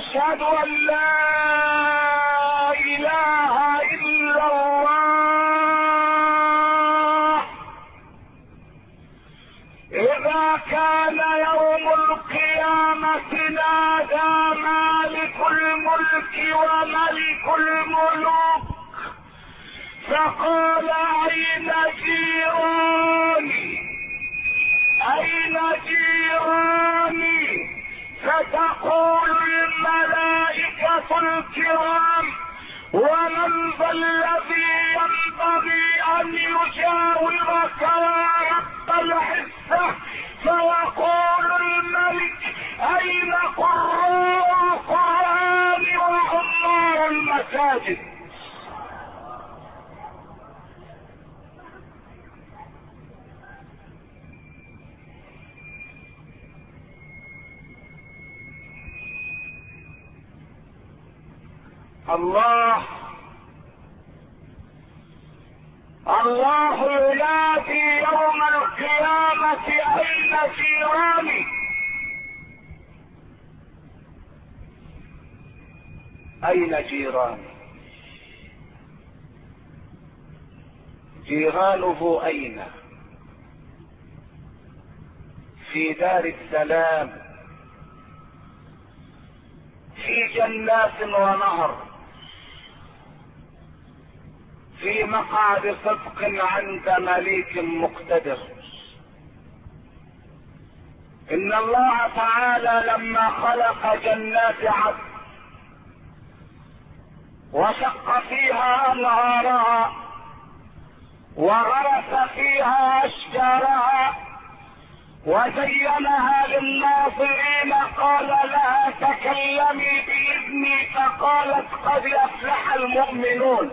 أشهد أن لا إله إلا الله. إذا كان يوم القيامة نادى مالك الملك وملك الملوك فقال أين جيراني أين جيراني؟ فتقول الملائكة الكرام ومن ذا الذي ينبغي أن يجاورك يا رب العزة؟ فيقول الملك أين قراء القرآن وعمار المساجد؟ الله ينادي يوم القيامة أين جيراني؟ أين جيراني؟ جيرانه أين؟ في دار السلام، في جنات ونهر، في مقعد صدق عند مليك مقتدر. ان الله تعالى لما خلق جنات عدن وشق فيها انهارها وغرس فيها اشجارها وزينها للناظرين قال لها تكلمي باذني فقالت قد افلح المؤمنون.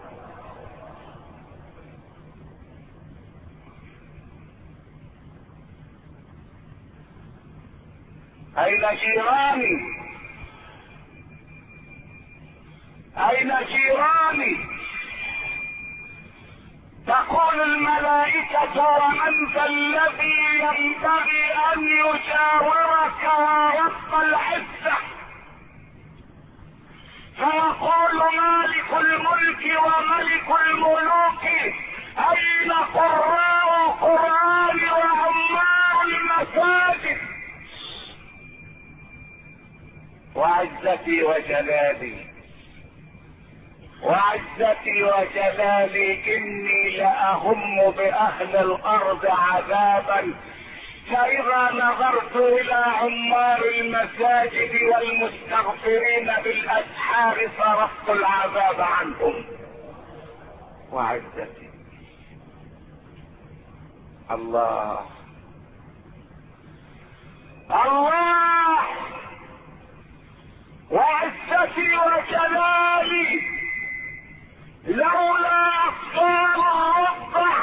أين جيراني؟ أين جيراني؟ تقول الملائكة ومن ذا الذي ينبغي أن يجاورك يا رب العزة؟ فيقول مالك الملك وملك الملوك أين قراء القرآن وعمار المساجد؟ وعزتي وجلالي وعزتي وجلالي إني لأهم بأهل الأرض عذابا، فإذا نظرت إلى عمار المساجد والمستغفرين بالأسحار صرفت العذاب عنهم. وعزتي الله الله وعزتي وجلالي لولا أطفال الرضع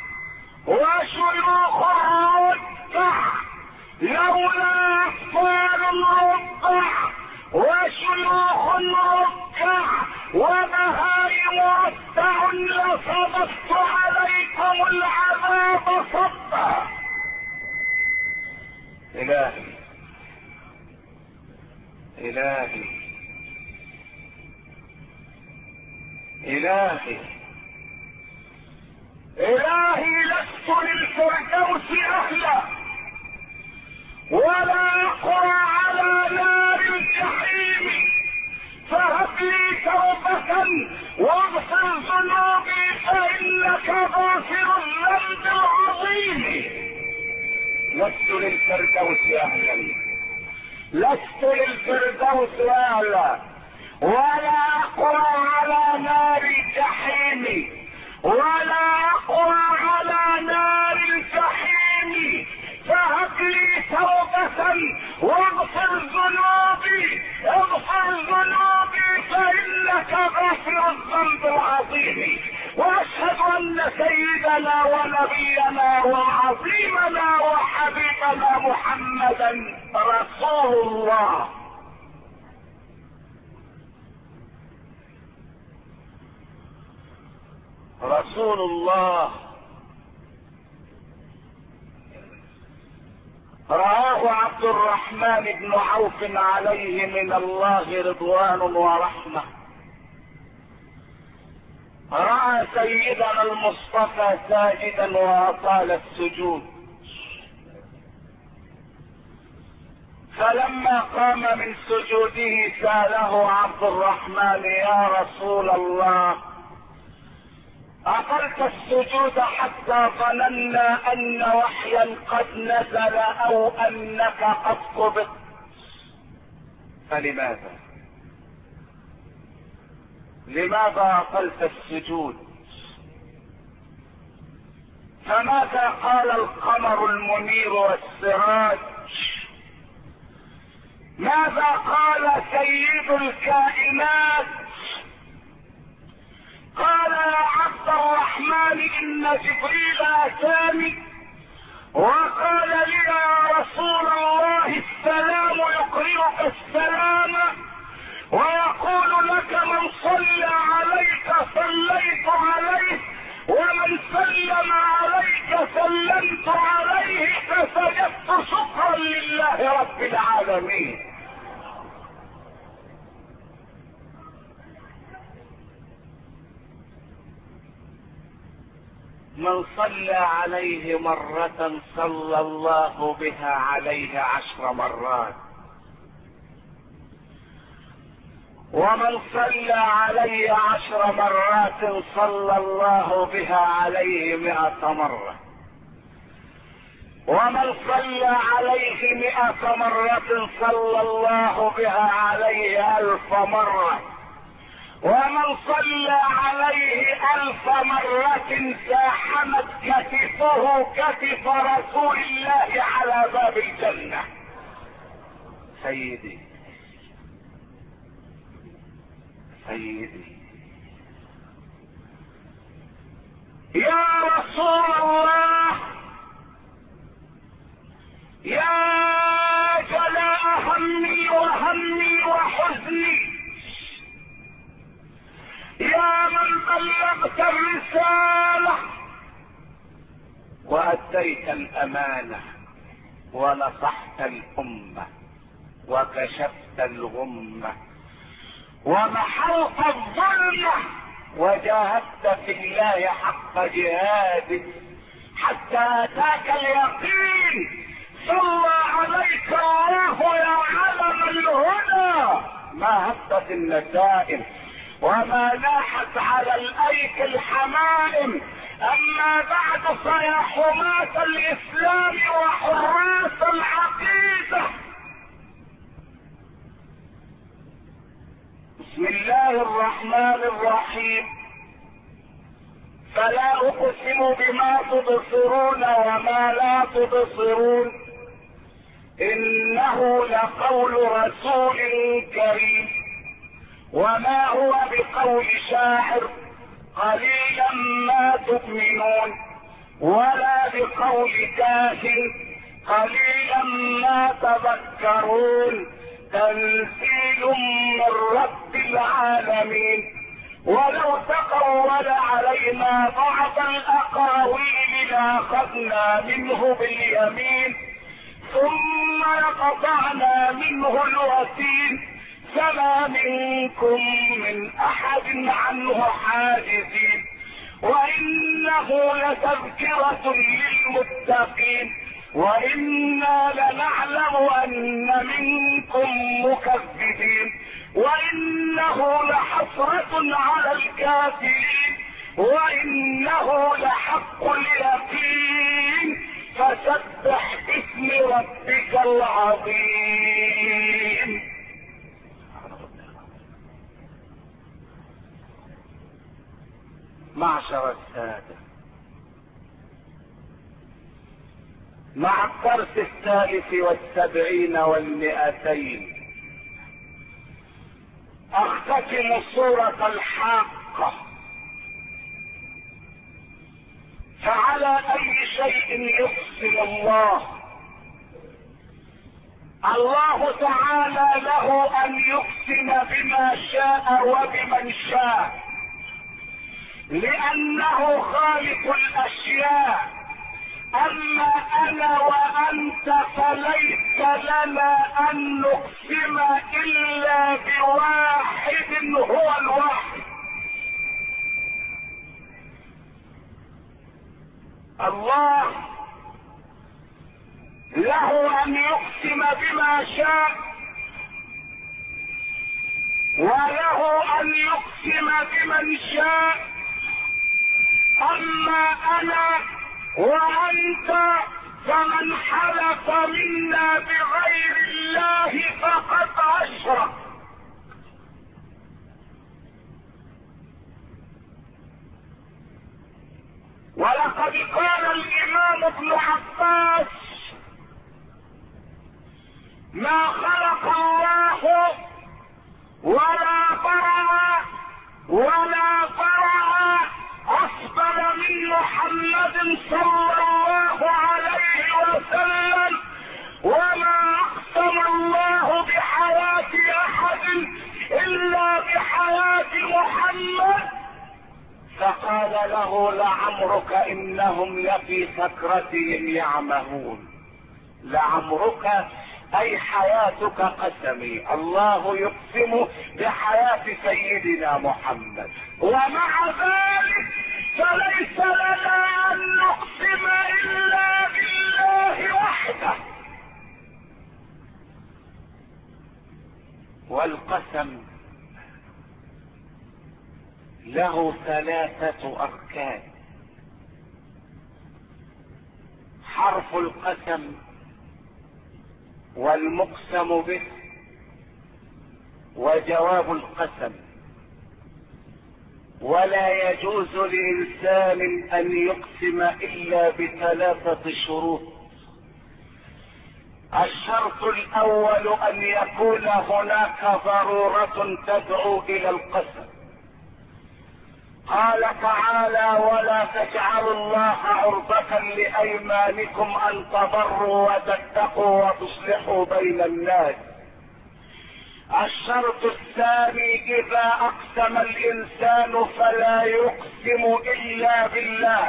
وشيوخ الرضع، لولا أطفال الرضع وشيوخ الرضع وبهائم رضع لصبت عليكم العذاب صبا. إلهي إلهي إلهي إلهي لست للفردوس أهلا ولا أقوى على نار الجحيم، فهب لي توبة واغفر ذنوبي فإنك غافر الذنب العظيم. لست للفردوس أهلا، لست للفردوس أهلا ولا أقوى على نار الجحيم، ولا أقوى على نار الجحيم، فهب لي توبة واغفر ذنوبي، اغفر ذنوبي فإنك غافر الذنب العظيم. وأشهد أن سيدنا ونبينا وعظيمنا وحبيبنا محمدا رسول الله. رسول الله رواه عبد عبد الرحمن بن عوف عليه من الله رضوان ورحمة رأى سيدنا المصطفى ساجدا وأطال السجود، فلما قام من سجوده سأله عبد الرحمن: يا رسول الله، أطلت السجود حتى ظننا أن وحيا قد نزل أو أنك قد قبضت، فلماذا؟ لماذا أطلت السجود؟ فماذا قال القمر المنير والسراج؟ ماذا قال سيد الكائنات؟ قال: يا عبد الرحمن، إن جبريل أتاني وقال لي: يا رسول الله، السلام يقرئك السلام ويقول لك: من صلى عليك صليت عليه، ومن سلم عليك سلمت عليه، فسجدت شكرا لله رب العالمين. من صلى عليه مرة صلى الله بها عليه 10 مرات، ومن صلى عليه 10 مرات صلى الله بها عليه 100 مرة، ومن صلى عليه 100 مرة صلى الله بها عليه 1000 مرة، ومن صلى عليه 1000 مرة زاحمت كتفه كتف رسول الله على باب الجنة. سيدي سيدي يا رسول الله، يا جلاء همي وهمي وحزني، يا من بلغت الرسالة وأديت الأمانة ونصحت الأمة وكشفت الغمة ومحوت الظلمة وجاهدت في الله حق جهادك حتى أتاك اليقين. صلى عليك الله يا علم الهدى، ما هبت النسائم وما لاحت على الايك الحمائم. اما بعد فيا حماة الاسلام وحراس العقيدة، بسم الله الرحمن الرحيم. فلا اقسم بما تبصرون وما لا تبصرون، انه لقول رسول كريم، وما هو بقول شاعر، قليلا ما تؤمنون، ولا بقول كاهن، قليلا ما تذكرون. تنزيل من رب العالمين. ولو تقول علينا بعض الاقاويل لاخذنا منه باليمين ثم لقطعنا منه الوتين، فما منكم من احد عنه حاجزين. وانه لتذكرة للمتقين، وإنا لنعلم أن منكم مكذبين، وإنه لحسرة على الكافرين، وإنه لحق اليقين. فسبح باسم ربك العظيم. معشر السادة، مع الدرس 73 و200 اختتم سورة الحاقة. فعلى اي شيء يقسم الله؟ الله تعالى له ان يقسم بما شاء وبمن شاء، لانه خالق الاشياء اما انا وانت فليس لنا ان نقسم الا بواحد هو الواحد. الله له ان يقسم بما شاء، وله ان يقسم بمن شاء. اما انا وانت فمن حلف منا بغير الله فقد اشرك. ولقد قال الامام ابن عباس: ما خلق الله ولا برع ولا برع اصبر من محمد صلى الله عليه وسلم، وما اقسم الله بحياة احد الا بحياة محمد. فقال له: لعمرك انهم لفي سكرتهم يعمهون. لعمرك اي حياتك قسمي. الله يقسم بحياة سيدنا محمد، ومع ذلك فليس لنا ان نقسم الا بالله وحده. والقسم له 3 اركان. حرف القسم والمقسم به وجواب القسم. ولا يجوز لإنسان أن يقسم إلا ب3 شروط. الشرط الأول أن يكون هناك ضرورة تدعو إلى القسم. قال تعالى: ولا تجعلوا الله عرضة لأيمانكم أن تبروا وتتقوا وتصلحوا بين الناس. الشرط الثاني: إذا أقسم الإنسان فلا يقسم إلا بالله.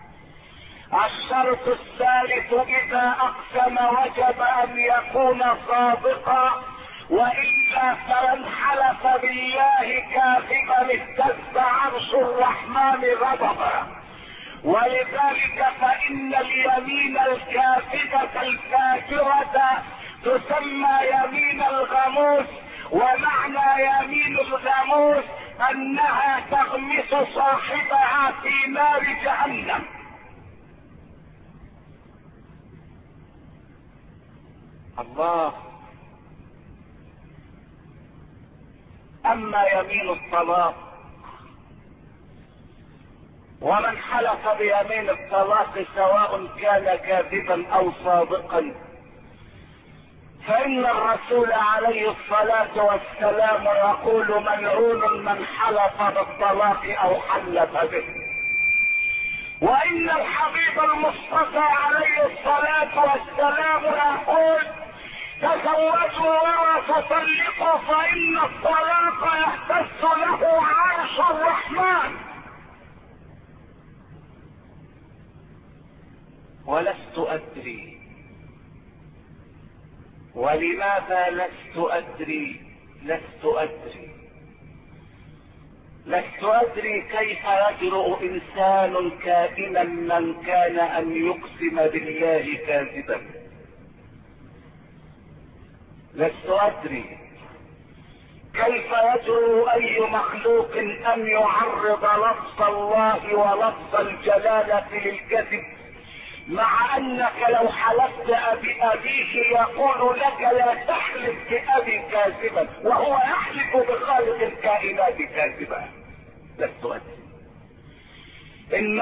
الشرط الثالث: إذا أقسم وجب أن يكون صادقا، وإلا فمن حلف بالله كاذبا اهتز عرش الرحمن غضبا. ولذلك فإن اليمين الكاذبة الفاجرة تسمى يمين الغموس. ومعنى يمين الغموس أنها تغمس صاحبها في نار جهنم. الله. اما يمين الطلاق، ومن حلف بيمين الطلاق سواء كان كاذبا او صادقا، فان الرسول عليه الصلاة والسلام يقول: ملعون من حلف بالطلاق او حلف به. وان الحبيب المصطفى عليه الصلاة والسلام يقول: تزوجوا ولا تطلقوا فإن الطلاق يهتز له عرش الرحمن. ولست أدري. ولماذا لست أدري؟ لست أدري كيف يجرؤ إنسان كائنا من كان أن يقسم بالله كاذبا. لست أدري كيف يجرؤ أي مخلوق أن يعرض لفظ الله ولفظ الجلالة للكذب، مع أنك لو حلفت بأبيه يقول لك: لا تحلف بأبي كاذبا، وهو يحلف بخالق الكائنات كاذبا. لست أدري. إن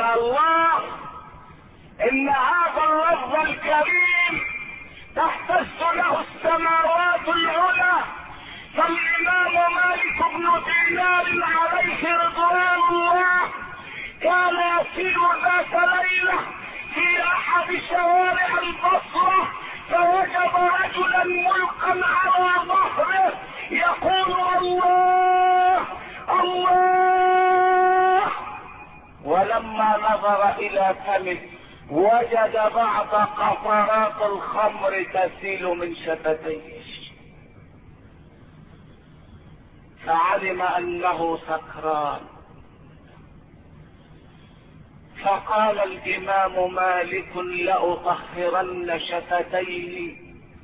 هذا اللفظ الكريم تهتز له السماوات العلى. فالامام مالك بن دينار عليه رضوان الله كان يسير ذات ليلة في احد شوارع البصرة، فوجد رجلا ملقا على ظهره يقول: الله الله. ولما نظر الى فمه وجد بعض قطرات الخمر تسيل من شفتيه، فعلم انه سكران. فقال الامام مالك: لأطهرن شفتيه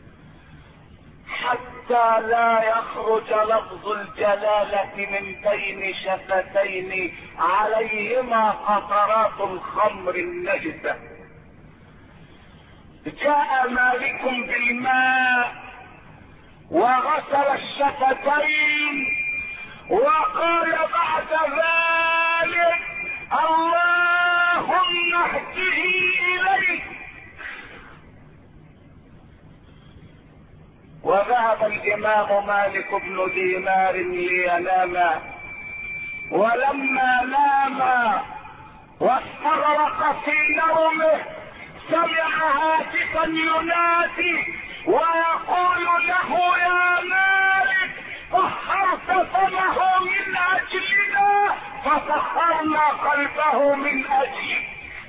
حتى لا يخرج لفظ الجلالة من بين شفتين عليهما قطرات الخمر النجسة. جاء مالك بالماء وغسل الشفتين وقال بعد ذلك: اللهم اهده اليك. وذهب الامام مالك بن دينار لينام، ولما نام واستغرق في نومه سمع هاتفا ينادي ويقول له: يا مالك، طهرت فمه من اجلنا فطهرنا قلبه من اجلك.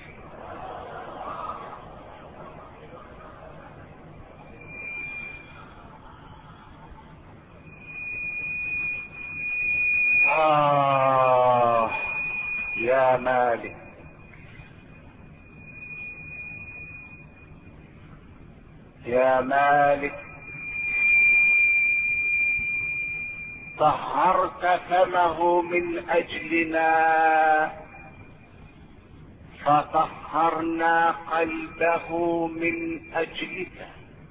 يا مالك، يا مالك، طهرت فمه من اجلنا فطهرنا قلبه من اجلك.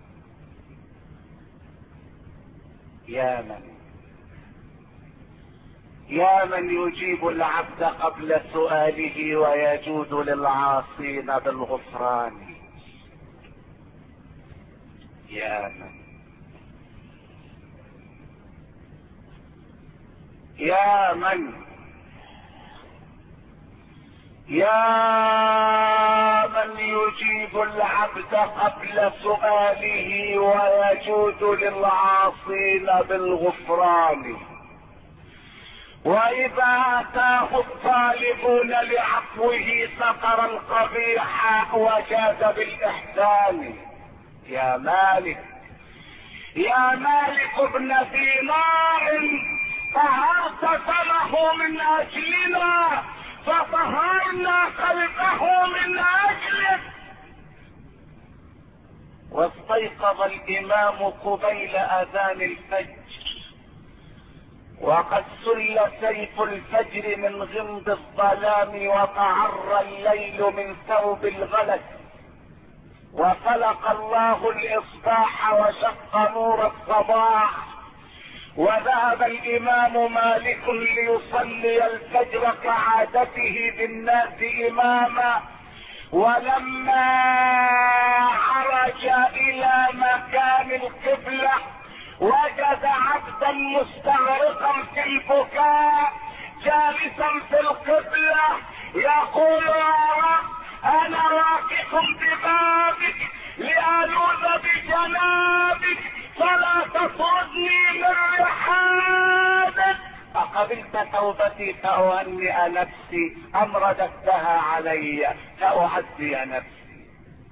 يا من يجيب العبد قبل سؤاله ويجود للعاصين بالغفران. يا من يجيب العبد قبل سؤاله ويجود للعاصين بالغفران. واذا اتاه الطالبون لعفوه ستر القبيح وجاد بالاحسان. يا مالك ابن دينار، طهرت فمه من اجلنا فطهرنا قلبه من اجلك. واستيقظ الامام قبيل اذان الفجر، وقد سل سيف الفجر من غمد الظلام وتعرى الليل من ثوب الغلس، وفلق الله الاصباح وشق نور الصباح. وذهب الامام مالك ليصلي الفجر كعادته بالناس اماما، ولما عرج الى مكان القبلة وجد عبدا مستغرقا في البكاء جالسا في القبلة يقول: يا رب، انا واقف ببابك لألوذ بجنابك فلا تطردني من رحابك. أقبلت توبتي فأهنئ نفسي أم رددتها علي فأعزي نفسي؟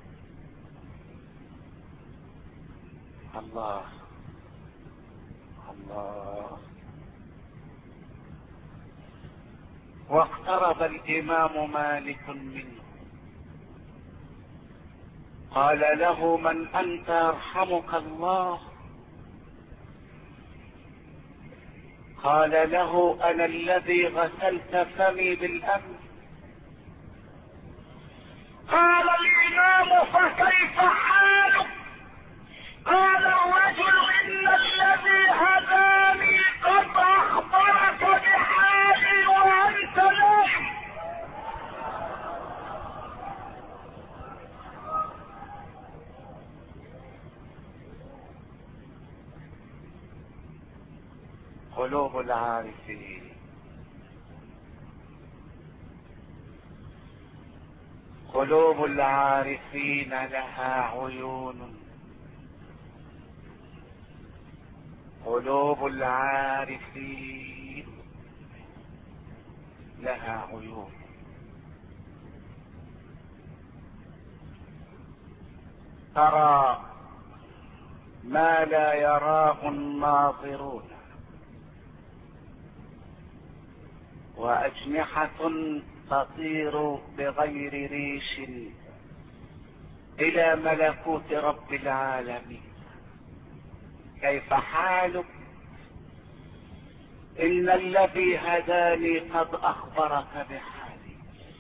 الله. واقترب الإمام مالك منه، قال له: من أنت يرحمك الله؟ قال له: أنا الذي غسلت فمي بالأمس. قال الإمام: فكيف حالك؟ قال الرجل: إن الذي هداني قد أخبرك بحالي وأنت نائم. قلوب العارفين، قلوب العارفين لها عيون، قلوب العارفين لها عيون. ترى ما لا يراه الناظرون، واجنحة تطير بغير ريش الى ملكوت رب العالمين. كيف حالك؟ ان الذي هداني قد اخبرك بحالي.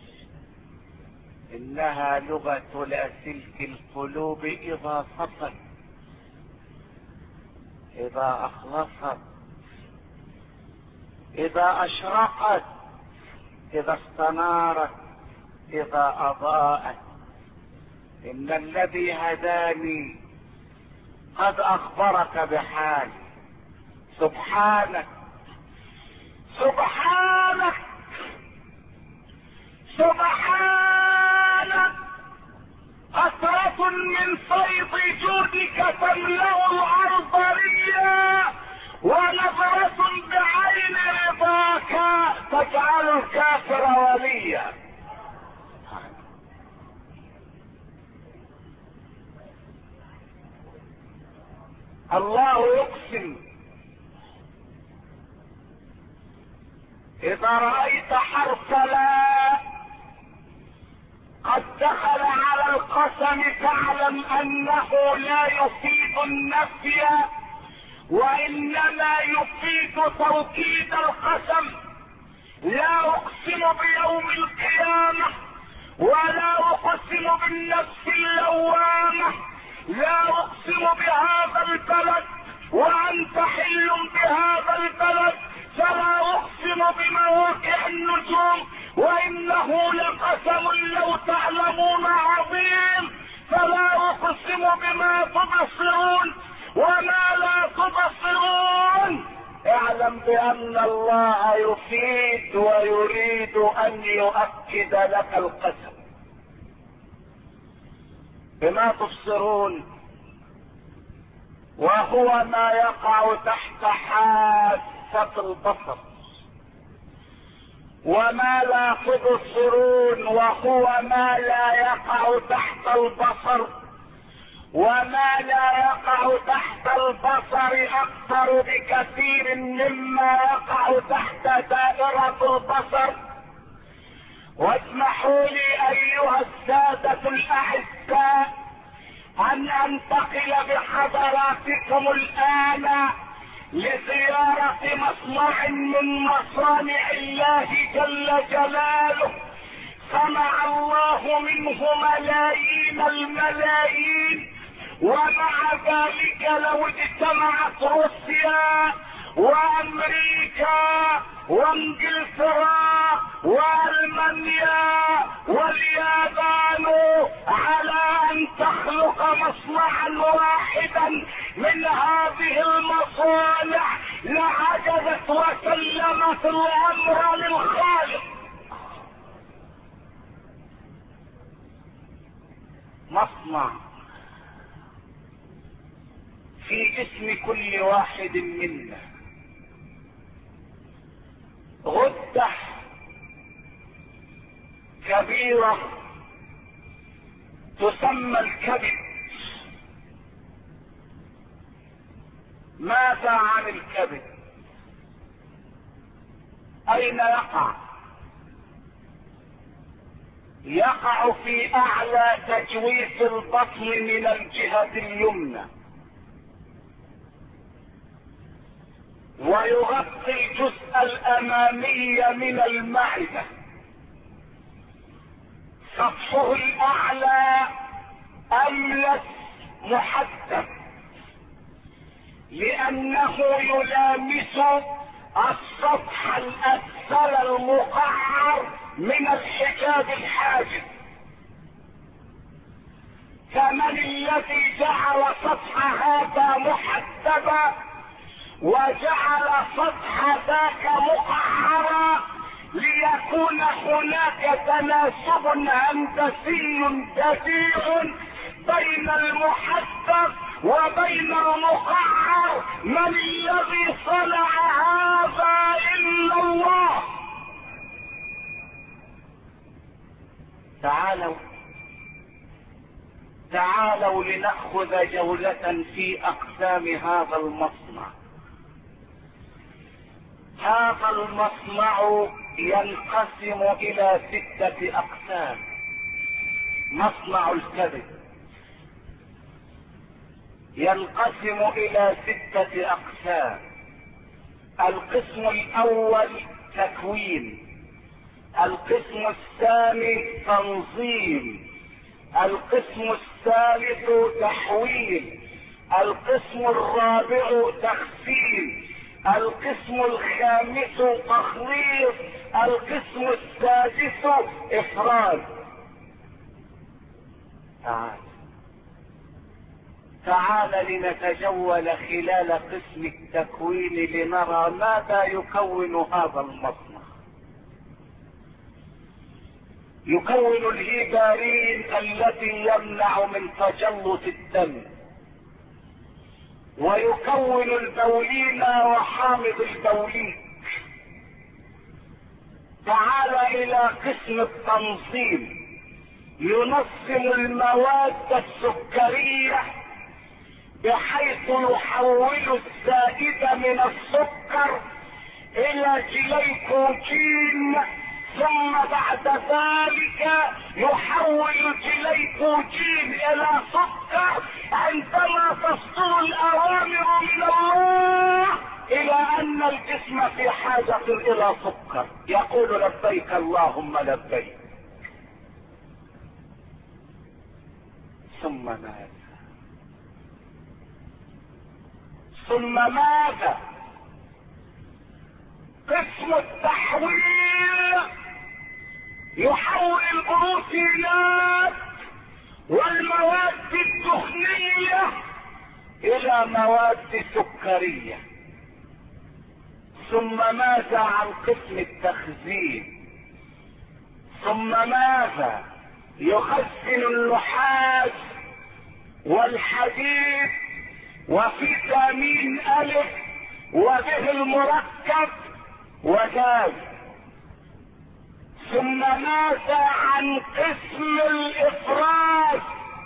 انها لغة لاسلك القلوب اذا صفت، اذا اخلصت، اذا اشرقت، اذا استنارت، اذا اضاءت. ان الذي هداني قد اخبرك بحالي. سبحانك سبحانك سبحانك، قطرة من فيض جودك تملأ الارض ريا، ونظرة بعين رضاك تجعل الكافر وليا. الله يقسم: اذا رأيت حرف لا قد دخل على القسم فاعلم انه لا يفيد النفي، وانما يفيد توكيد القسم. لا اقسم بيوم القيامة، ولا اقسم بالنفس اللوامة، لا اقسم بهذا البلد وانت حل بهذا البلد، فلا اقسم بمواقع النجوم وانه لقسم لو تعلمون عظيم. فلا اقسم بما تبصرون وما لا تبصرون. اعلم بان الله يفيد ويريد ان يؤكد لك القسم. بما تبصرون وهو ما يقع تحت حاسة البصر، وما لا تبصرون وهو ما لا يقع تحت البصر، وما لا يقع تحت البصر اكثر بكثير مما يقع تحت دائرة البصر. واسمحوا لي ايها السادة الاعزاء ان انتقل بحضراتكم الان لزيارة مصنع من مصانع الله جل جلاله، صنع الله منه ملايين الملايين، ومع ذلك لو اجتمعت روسيا وامريكا وانجلترا والمانيا واليابان على ان تخلق مصنعا واحدا من هذه المصانع لعجزت وسلمت الامر للخالق. مصنع في جسم كل واحد منا غدة كبيرة تسمى الكبد. ماذا عن الكبد؟ اين يقع؟ يقع في اعلى تجويف البطن من الجهة اليمنى، ويغطي الجزء الامامي من المعدة. سطحه الاعلى املس محدد لانه يلامس السطح الاسفل المقعر من الحجاب الحاجز. فمن الذي جعل سطح هذا محددا وجعل سطح ذاك مقعرا ليكون هناك تناسب هندسي بديع بين المحدد وبين المقعر؟ من الذي صنع هذا الا الله؟ تعالوا تعالوا لنأخذ جولة في أقسام هذا المصنع. هذا المصنع ينقسم إلى 6 أقسام. مصنع الكبد ينقسم إلى 6 أقسام. القسم الأول تكوين، القسم الثاني تنظيم، القسم الثالث تحويل، القسم الرابع تخزين، القسم الخامس تخليص، القسم السادس إفراد. تعال لنتجول خلال قسم التكوين لنرى ماذا يكون هذا المصنع. يكون الهيبارين التي يمنع من تجلط الدم، ويكون البولين وحامض البوليك. تعال الى قسم التنظيم. ينظم المواد السكرية بحيث يحول الزائد من السكر الى جليكوجين، ثم بعد ذلك يحول الجليكوجين الى سكر عندما تصدر الاوامر من الله الى ان الجسم في حاجة الى سكر، يقول لبيك اللهم لبيك. ثم ماذا؟ ثم ماذا؟ قسم التحويل يحول البروتينات والمواد الدهنية الى مواد سكرية. ثم ماذا عن قسم التخزين؟ ثم ماذا؟ يخزن النحاس والحديد وفيتامين أ وبه المركب وغاز. ثم ماذا عن قسم الافراز؟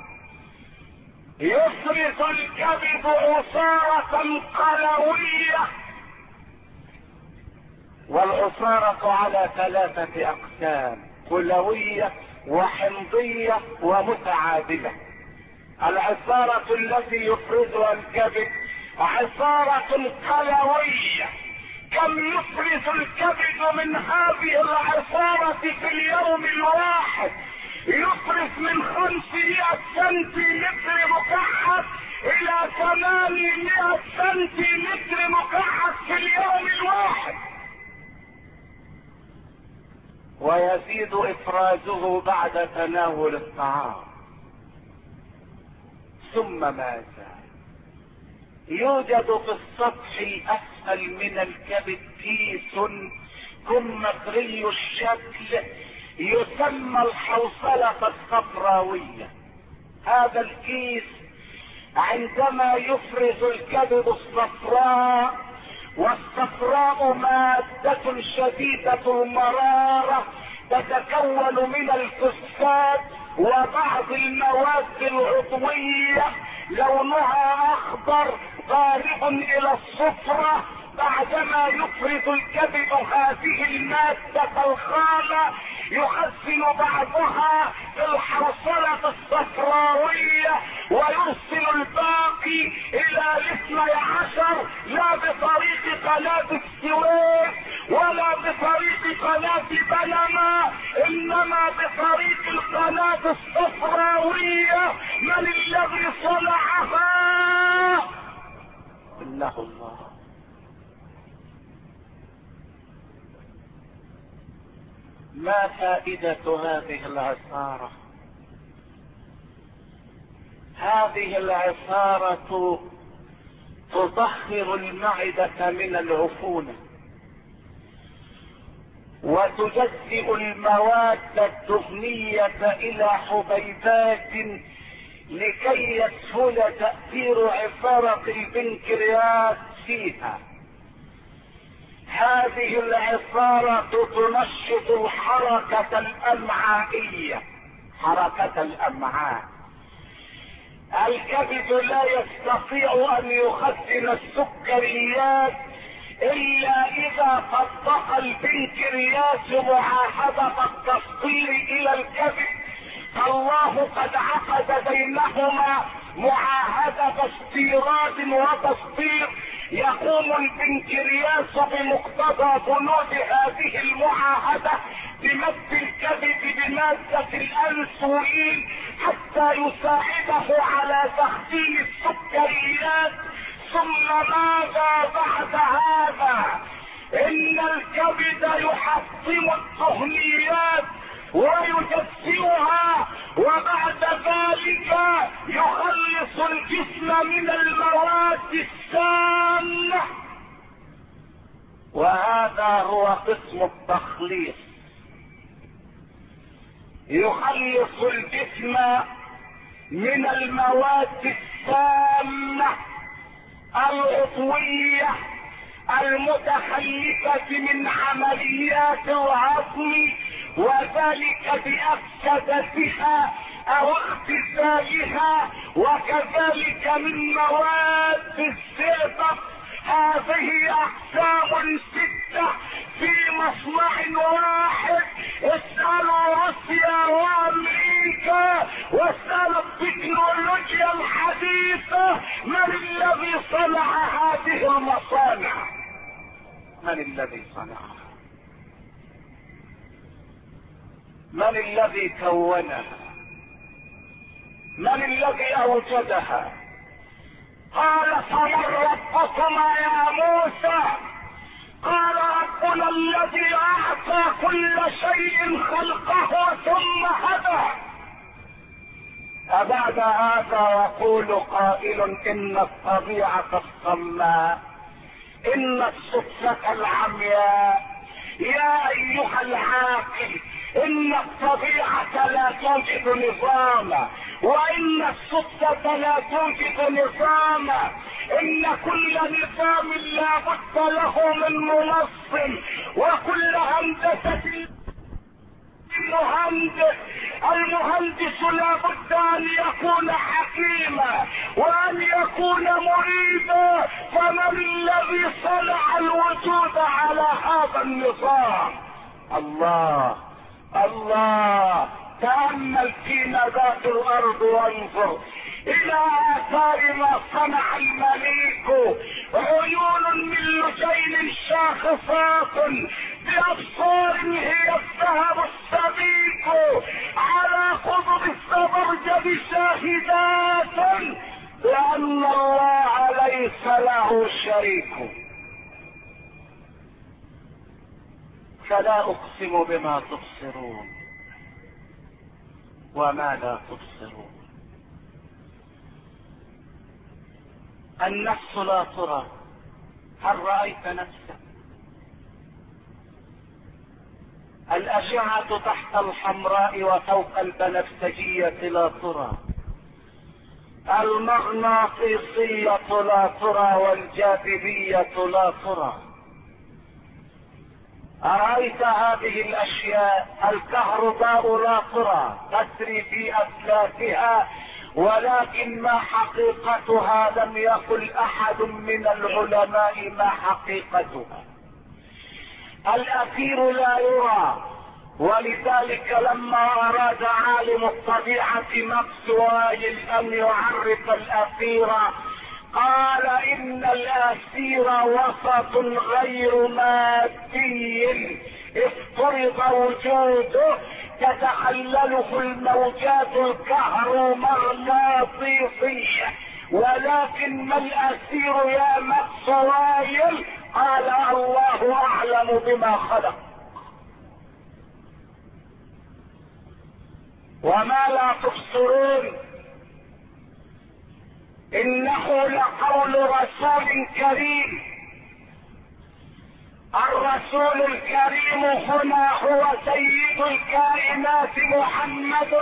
يفرز الكبد عصارة قلوية، والعصارة على 3 أقسام: قلوية وحمضية ومتعادلة. العصارة التي يفرزها الكبد عصارة قلوية. كم يفرز الكبد من هذه العصارة في اليوم الواحد؟ يفرز من 500 سنتيمتر مكعب الى 800 سنتيمتر مكعب في اليوم الواحد، ويزيد افرازه بعد تناول الطعام. ثم ماذا؟ يوجد في السطح الاسفل من الكبد كيس كمثري الشكل يسمى الحوصلة الصفراوية. هذا الكيس عندما يفرز الكبد الصفراء، والصفراء مادة شديدة المرارة تتكون من الفوسفات وبعض المواد العضوية لونها اخضر قارب الى الصفرة. بعدما يفرز الكبد هذه المادة الخامة يخزن بعضها في الحوصلة الصفراوية ويرسل الباقي الى 12، لا بطريق قناة السويس ولا بطريق قناة بنما، انما بطريق القناة الصفراوية. من الذي صنعها؟ انه الله. ما فائدة هذه العصارة؟ هذه العصارة تطهر المعدة من العفونة، وتجزئ المواد الدهنية الى حبيبات لكي يسهل تأثير عصارة البنكرياس فيها. هذه العصارة تنشط الحركة الأمعائية، حركة الأمعاء، الكبد لا يستطيع ان يخزن السكريات الا اذا طبق البنكرياس معاهدة التصدير الى الكبد، فالله قد عقد بينهما معاهدة استيراد وتصدير. يقوم البنكرياس بمقتضى بنود هذه المعاهدة بمد الكبد بمادة الانسولين حتى يساعده على تخزين السكريات. ثم ماذا بعد هذا؟ ان الكبد يحطم الدهنيات ويجزئها، وبعد ذلك يخلص الجسم من المواد السامة. وهذا هو قسم التخليص. يخلص الجسم من المواد السامة العضوية المتخلفة من عمليات الهضم، وذلك بأفسدتها او اختزالها، وكذلك من مواد الزئبق. هذه اقسام 6 في مصنع واحد. اسألوا روسيا وامريكا واسألوا التكنولوجيا الحديثة من الذي صنع هذه المصانع؟ من الذي صنعها؟ من الذي كونها؟ من الذي اوجدها؟ قال فمن ربكما يا موسى؟ قال ربنا الذي اعطى كل شيء خلقه ثم هدى. أبعد هذا يقول قائل ان الطبيعة الصماء، ان الصدفة العمياء، يا ايها العاقل ان الطبيعة لا توجد نظاما، وان الصدفة لا توجد نظاما، ان كل نظام لا بد له من منظم، وكل هندسة المهندس لا بد ان يكون حكيما وان يكون مريدا. فمن الذي صنع الوجود على هذا النظام؟ الله الله. تأمل في نبات الارض وانظر الى اثار ما صنع المليك. عيون من لجين شاخصات بابصار هي الذهب السبيك، على خضر الزبرجد شاهدات لان الله ليس له شريك. فلا اقسم بما تبصرون وما لا تبصرون. النفس لا ترى. هل رأيت نفسك؟ الأشعة تحت الحمراء وفوق البنفسجية لا ترى. المغناطيسية لا ترى والجاذبية لا ترى. أرأيت هذه الأشياء؟ الكهرباء لا ترى، تسري في أسلافها، ولكن ما حقيقتها لم يقل أحد من العلماء ما حقيقتها. الأثير لا يرى، ولذلك لما أراد عالم الطبيعة ماكسويل أن يعرف الأثير قال إن الأثير وسط غير مادي افترض وجوده تتخلله الموجات الكهرومغناطيسية، ولكن ما الأثير يا ماكسويل؟ قال الله أعلم بما خلق. وما لا تبصرون انه لقول رسول كريم. الرسول الكريم هنا هو سيد الكائنات محمد.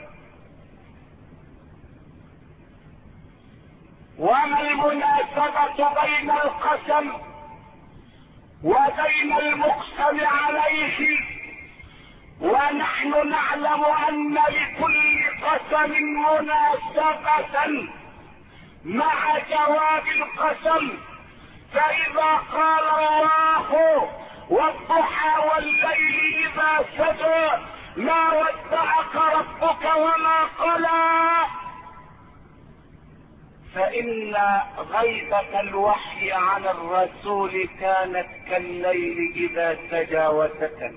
وما المناسبة بين القسم وبين المقسم عليه ونحن نعلم ان لكل قسم مناسبة مع جواب القسم. فاذا قال الله والضحى والليل اذا سجى ما ودعك ربك وما قلى، فإن غيبة الوحي عن الرسول كانت كالليل إذا سجى وسكن،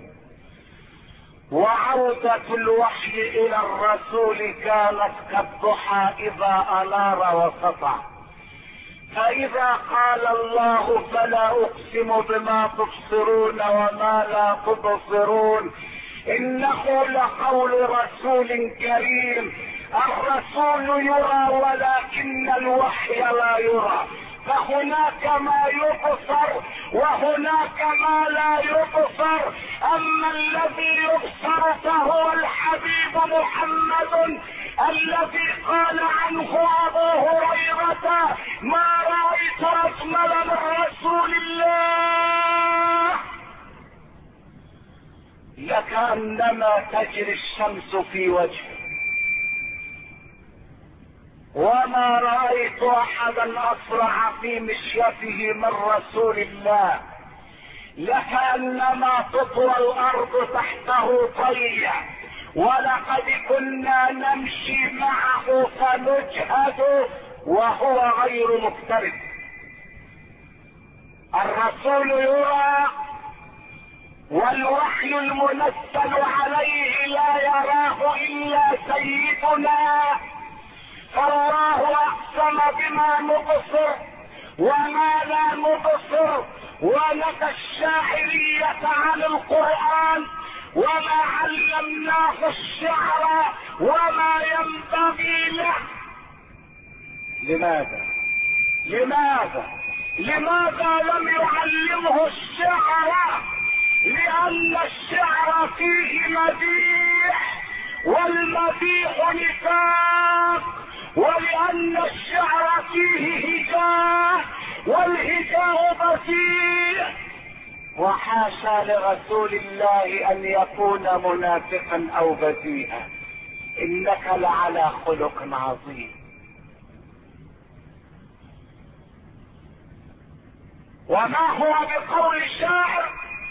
وعودة الوحي إلى الرسول كانت كالضحى إذا أنار وسطع. فإذا قال الله فلا أقسم بما تبصرون وما لا تبصرون إنه لقول رسول كريم، الرسول يرى ولكن الوحي لا يرى، فهناك ما يبصر وهناك ما لا يبصر. اما الذي يبصر فهو الحبيب محمد الذي قال عنه ابو هريرة ما رأيت اجمل من رسول الله، لكأنما تجري الشمس في وجهه، وما رأيت احدا اسرع في مشيته من رسول الله، لكأنما تطوى الارض تحته طية، ولقد كنا نمشي معه فنجهد وهو غير مقترب. الرسول يرى والوحي المنزل عليه لا يراه الا سيدنا، فالله اقسم بما نبصر وما لا نبصر، ونفى الشاعرية عن القرآن وما علمناه الشعر وما ينبغي له. لماذا لم يعلمه الشعر؟ لأن الشعر فيه مديح والمديح نفاق، ولأن الشعر فيه هجاء والهجاء بذيء، وحاشا لرسول الله ان يكون منافقا او بذيئا، انك لعلى خلق عظيم. وما هو بقول شاعر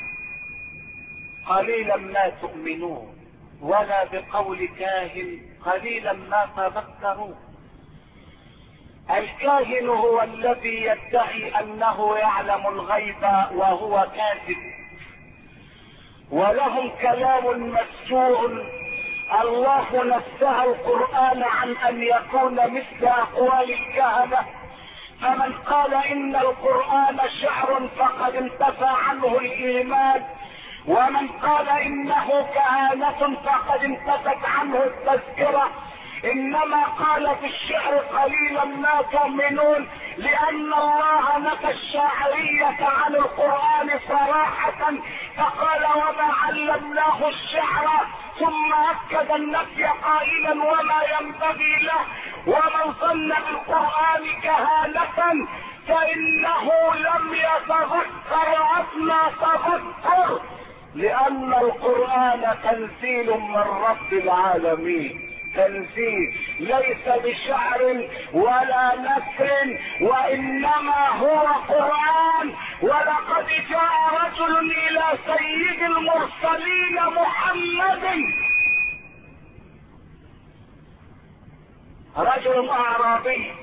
قليلا ما تؤمنون، ولا بقول كاهن قليلا ما تذكرون. الكاهن هو الذي يدعي انه يعلم الغيب وهو كاذب، ولهم كلام مسجوع. الله نزه القرآن عن ان يكون مثل اقوال الكهنة، فمن قال ان القرآن شعر فقد انتفى عنه الايمان، ومن قال انه كهانة فقد انتفت عنه التذكرة. انما قال في الشعر قليلا ما تؤمنون لان الله نفى الشاعرية عن القرآن صراحة، فقال وما علمناه الشعر، ثم اكد النفي قائلا وما ينبغي له. ومن ظن بالقرآن كهانة فانه لم يتذكر ادنى تذكر، لان القرآن تنزيل من رب العالمين، تنزيل ليس بشعر ولا نثر، وانما هو قرآن. ولقد جاء رجل الى سيد المرسلين محمد، رجل اعرابي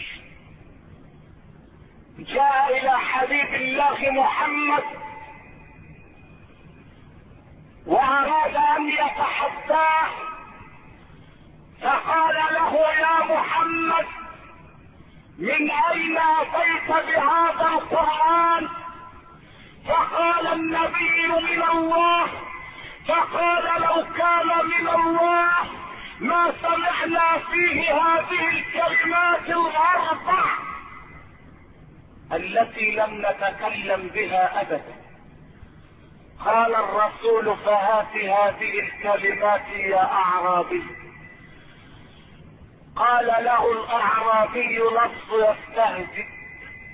جاء الى حبيب الله محمد واراد ان يتحداه، فقال له يا محمد من اين اتيت بهذا القرآن؟ فقال النبي من الله. فقال لو كان من الله ما سمعنا فيه هذه الكلمات الاربع التي لم نتكلم بها ابدا. قال الرسول فهات هذه الكلمات يا اعرابي. قال له الاعرابي لفظ يستهزئ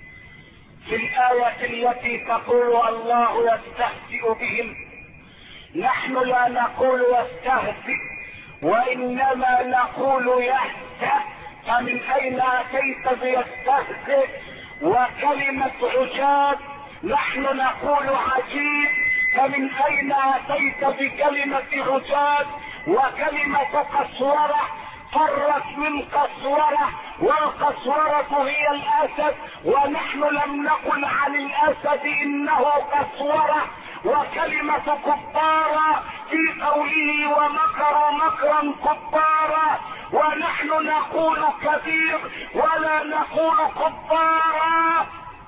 في الآية التي تقول الله يستهزئ بهم نحن لا نقول يستهزئ، وانما نقول يهزأ. فمن اين اتيت بيستهزئ؟ وكلمة عجاب نحن نقول عجيب، فمن اين اتيت بكلمة عجاب؟ وكلمة قسورة فرت من قسورة، والقسورة هي الاسد، ونحن لم نقل عن الاسد انه قسورة. وكلمة كبارة في قوله ومكر مكرا كبارا، ونحن نقول كبير ولا نقول كبارا.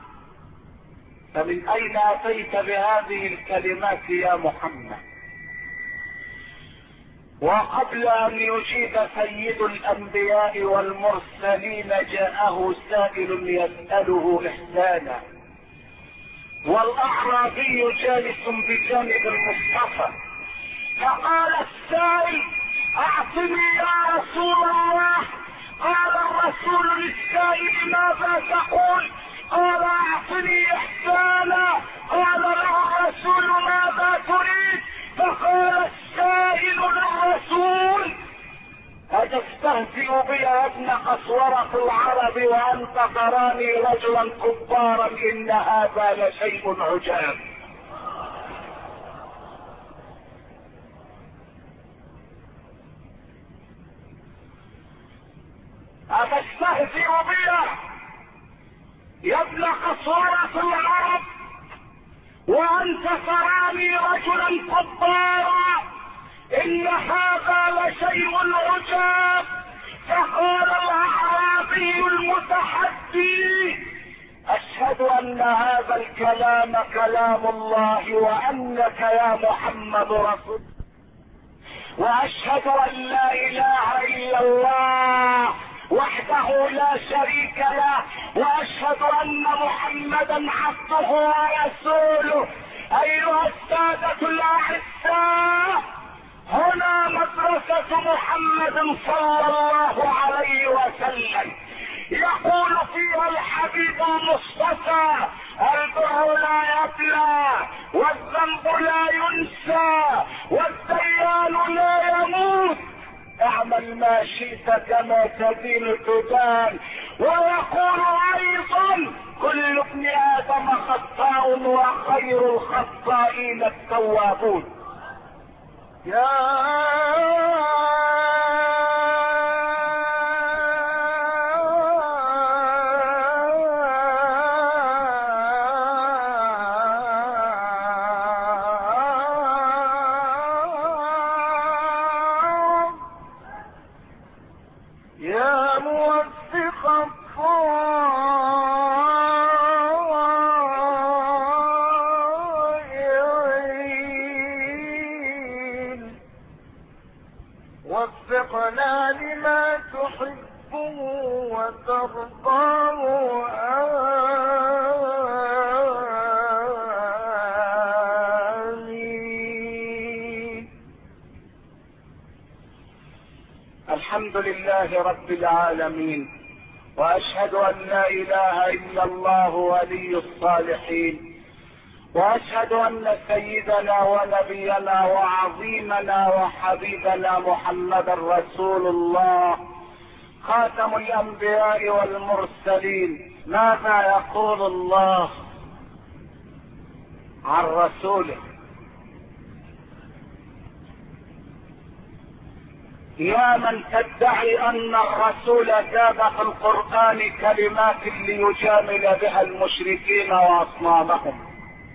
فمن اين اتيت بهذه الكلمات يا محمد؟ وقبل ان يجيب سيد الانبياء والمرسلين جاءه سائل يسأله احسانا، والاعرابي جالس بجانب المصطفى، فقال السائل اعطني يا رسول الله. قال الرسول للسائل ماذا تقول؟ قال اعطني احسانا. قال له الرسول ماذا تريد؟ فقال السائل للرسول أتستهزئ بي يا ابن قسورة العرب وأنت تراني رجلا كبارا؟ إن هذا لشيء عجاب. أتستهزئ بي يا ابن قسورة العرب وأنت تراني رجلا كبارا؟ إن هذا لشيء عجاب. فقال الأعرابي المتحدي أشهد أن هذا الكلام كلام الله وأنك يا محمد رسول، وأشهد أن لا إله إلا الله وحده لا شريك له، وأشهد أن محمدا عبده ورسوله. أيها السادة الأعزاء، هنا مدرسة محمد صلى الله عليه وسلم، يقول فيها الحبيب المصطفى البر لا يبلى والذنب لا ينسى والديان لا يموت، اعمل ما شئت كما تدين تدان. ويقول ايضا كل ابن ادم خطاء وخير الخطائين التوابون. يا موفق الطائعين وفقنا لما تحبه وترضاه. آمين. الحمد لله رب العالمين، واشهد ان لا اله الا الله ولي الصالحين، واشهد ان سيدنا ونبينا وعظيمنا وحبيبنا محمدا رسول الله خاتم الانبياء والمرسلين. ماذا يقول الله عن رسوله؟ يا من تدعي ان الرسول جاب في القرآن كلمات ليجامل بها المشركين واصنامهم،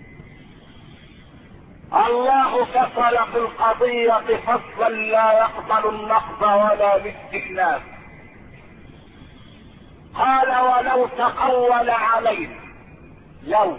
الله فصل في القضية فصلا لا يقبل النقض ولا الاستئناف. قال ولو تقول علينا، لو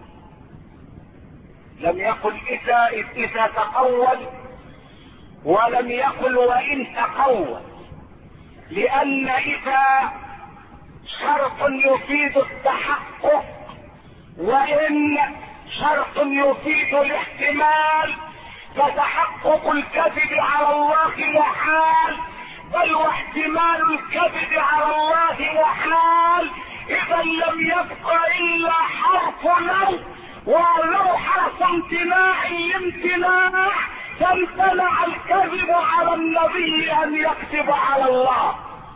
لم يقل اذا تقول، ولم يقل وان تقول، لان اذا شرط يفيد التحقق، وان شرط يفيد الاحتمال، فتحقق الكذب على الله محال، بل واحتمال الكذب على الله محال. اذا لم يبق الا حرف لو، ولو حرف امتناع لامتناع، فامتنع الكذب على النبي ان يكذب على الله.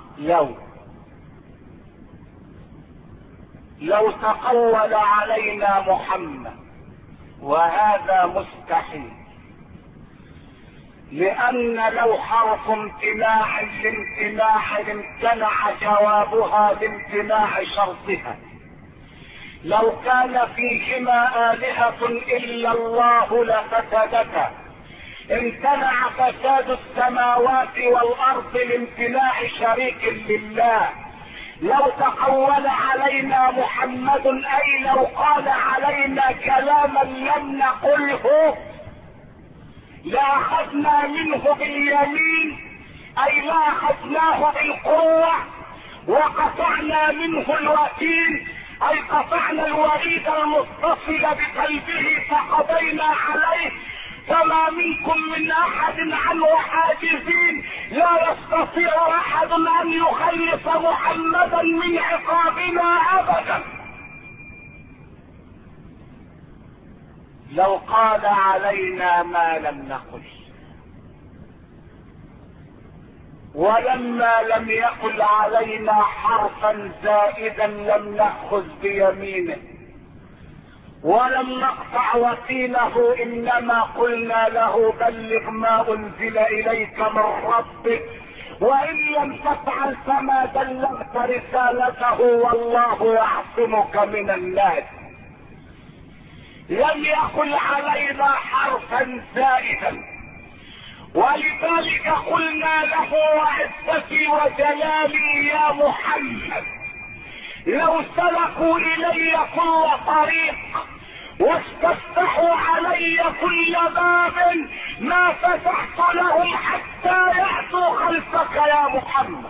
لو تقول علينا محمد، وهذا مستحيل، لان لو حرف امتناع لامتناع امتنع جوابها لامتناع شرطها. لو كان فيهما آلهة إلا الله لفسدتا، امتنع فساد السماوات والأرض لامتناع شريك لله. لو تقول علينا محمد، أي لو قال علينا كلاما لم نقله، لأخذنا منه باليمين، أي لأخذناه بالقوة وقطعنا منه الوتين، أي قطعنا الوريد المتصل بقلبه فقضينا عليه، فما منكم من أحد عنه حاجزين. لا يستطيع أحد أن يخلص محمدا من عقابنا أبدا. لو قال علينا ما لم نقل، ولما لم يقل علينا حرفا زائدا لم نأخذ بيمينه ولم نقطع وتينه، انما قلنا له بلغ ما انزل اليك من ربك، وان لم تفعل فما بلغت رسالته والله يعصمك من الناس. لم يقل علينا حرفا زائدا، ولذلك قلنا له وعزتي وجلالي يا محمد، لو سلكوا الي كل طريق واستفتحوا علي كل باب ما فتحت لهم حتى يأتوا خلفك يا محمد.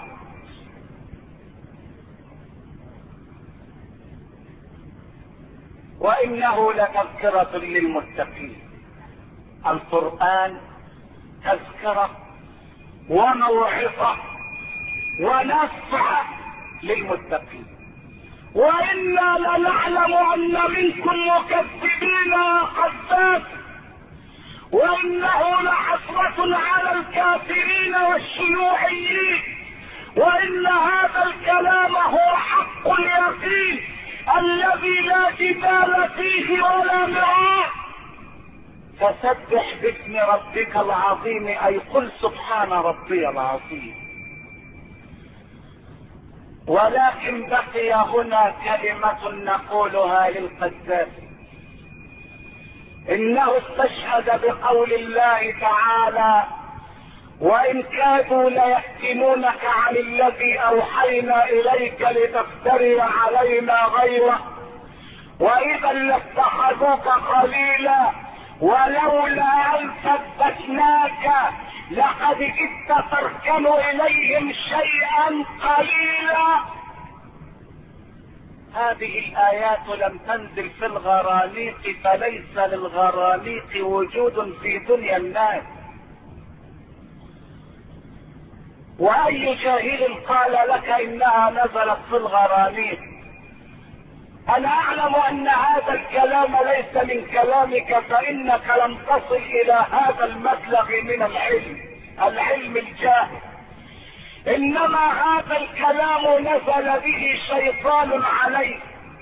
وإنه لتذكرة للمتقين. القرآن تذكرة وموعظة ونصح للمتقين. وإنا لنعلم أن منكم مكذبين وكذاب، وإنه لحسرة على الكافرين والشيوعيين، وإن هذا الكلام هو حق اليقين الذي لا جدال فيه ولا مراء. فسبح باسم ربك العظيم، أي قل سبحان ربي العظيم. ولكن بقي هنا كلمة نقولها للقذافي. انه استشهد بقول الله تعالى: وان كادوا ليفتنونك عن الذي اوحينا اليك لتفتري علينا غيره واذا لاتخذوك خليلا ولولا ان ثبتناك لقد جئت تركن اليهم شيئا قليلا. هذه الايات لم تنزل في الغرانيق، فليس للغرانيق وجود في دنيا الناس. واي جاهل قال لك انها نزلت في الغرانيق؟ انا اعلم ان هذا الكلام ليس من كلامك، فانك لم تصل الى هذا المبلغ من العلم الجاهل. انما هذا الكلام نزل به شيطان عليك.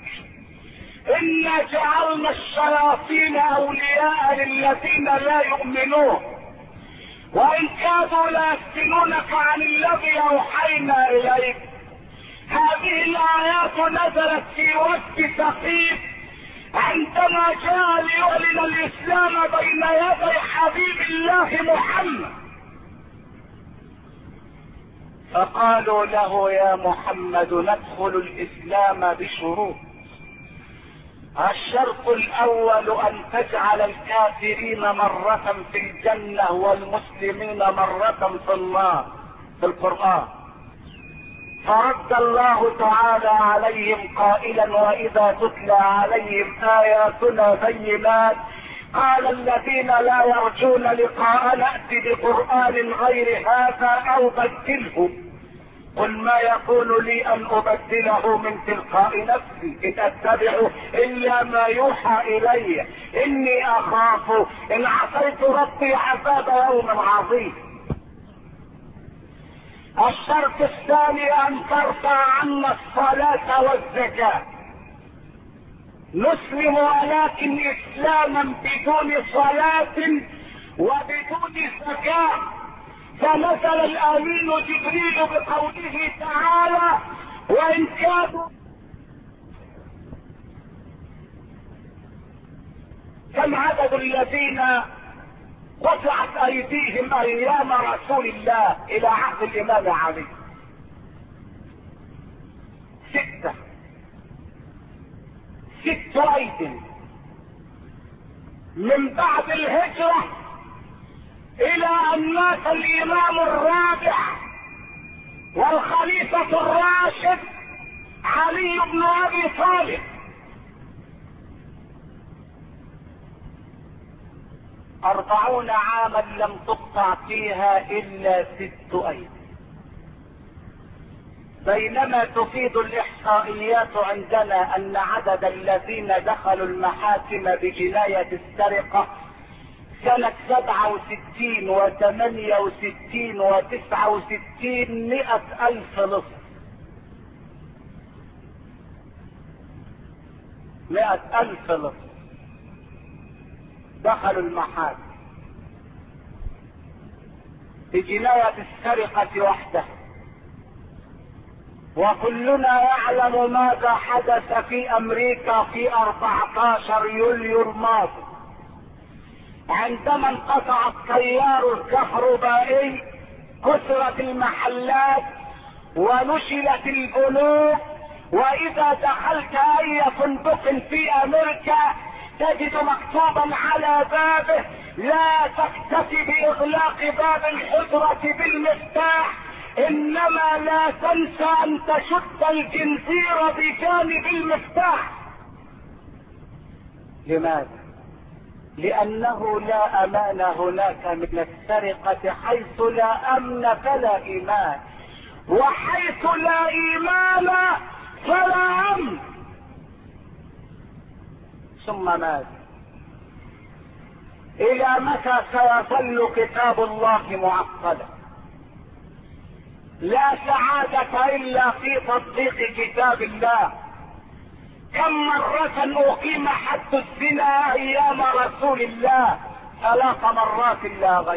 انا جعلنا الشياطين اولياء للذين لا يؤمنون وان كادوا ليفتنونك عن الذي اوحينا اليك. هذه الايات نزلت في وقت ثقيف عندما جاء ليعلن الاسلام بين يدي حبيب الله محمد، فقالوا له: يا محمد ندخل الاسلام بشروط. الشرط الاول ان تجعل الكافرين مرة في الجنة والمسلمين مرة في النار في القرآن. فرد الله تعالى عليهم قائلا: واذا تتلى عليهم اياتنا بينات قال الذين لا يرجون لقاء نأتي بقرآن غير هذا او بدله قل ما يكون لي ان ابدله من تلقاء نفسي ان اتبع الا ما يوحى الي اني اخاف ان عصيت ربي عذاب يوم عظيم. الشرط الثاني ان ترفع عنا الصلاة والزكاة. نسلم ولكن اسلاما بدون صلاة وبدون زكاة. فنزل الامين جبريل بقوله تعالى وان كانوا. كم عدد الذين قطعت ايديهم ايام رسول الله الى عهد الامام علي؟ 6 ايد من بعد الهجرة الى ان مات الامام الرابع والخليفة الراشد علي بن ابي طالب. 40 عاما لم تقطع فيها الا 6 ايد. بينما تفيد الاحصائيات عندنا ان عدد الذين دخلوا المحاكم بجناية السرقة سنة 67 و68 و69 100,000 لص. 100,000 لص دخلوا المحاكم بجناية السرقة وحدها. وكلنا يعلم ماذا حدث في امريكا في 14 يوليو الماضي عندما انقطع التيار الكهربائي، كسرت المحلات ونشلت البنوك. واذا دخلت اي فندق في امريكا تجد مكتوبا على بابه لا تكتفي باغلاق باب الحجرة بالمفتاح، انما لا تنسى ان تشد الجنزير بجانب المفتاح. لماذا؟ لانه لا امان هناك من السرقة. حيث لا امن فلا ايمان، وحيث لا ايمان فلا امن. ثم ماذا؟ الى متى سيظل كتاب الله معطلا؟ لا سعادة الا في تطبيق كتاب الله. كم مرة اقيم حد الزنا ايام رسول الله؟ 3 مرات لا غير.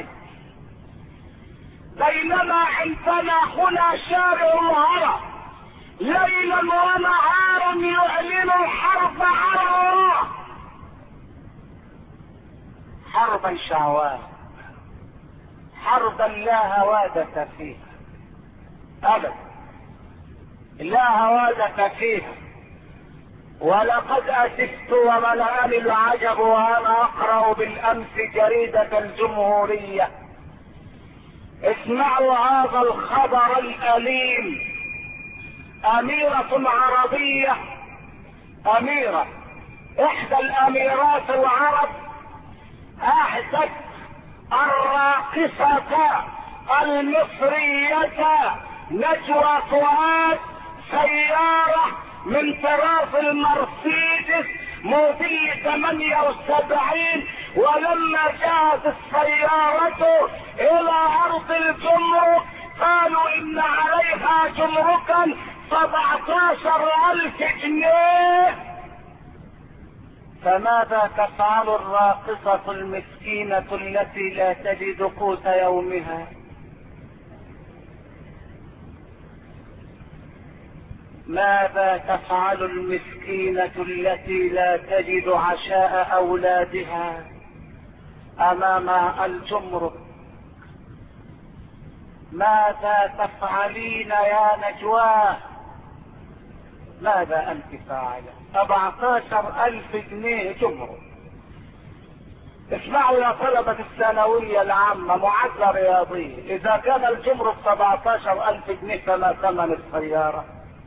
بينما عندنا هنا شارع الهرم ليلا ونهارا يعلن الحرب على الله، حربا شهوات، حربا لا هوادة فيها ابدا، لا هوادة فيها. ولقد اسفت وملأني العجب وانا اقرأ بالامس جريدة الجمهورية. اسمعوا هذا الخبر الاليم. اميرة عربية، اميرة احدى الاميرات العرب اهدت الراقصة المصرية نجوى فؤاد سيارة من طراز المرسيدس موديل 78. ولما جاءت السيارة الى ارض الجمرك قالوا ان عليها جمركا 17,000 جنيه. فماذا تفعل الراقصة المسكينة التي لا تجد قوت يومها؟ ماذا تفعل المسكينة التي لا تجد عشاء اولادها امام الجمرك؟ ماذا تفعلين يا نجواه؟ ماذا انت فاعلة؟ 17,000 جنيه جمرك. اسمعوا يا طلبة الثانوية العامة معادلة رياضية، اذا كان الجمرك 17,000 جنيه فما ثمن السيارة؟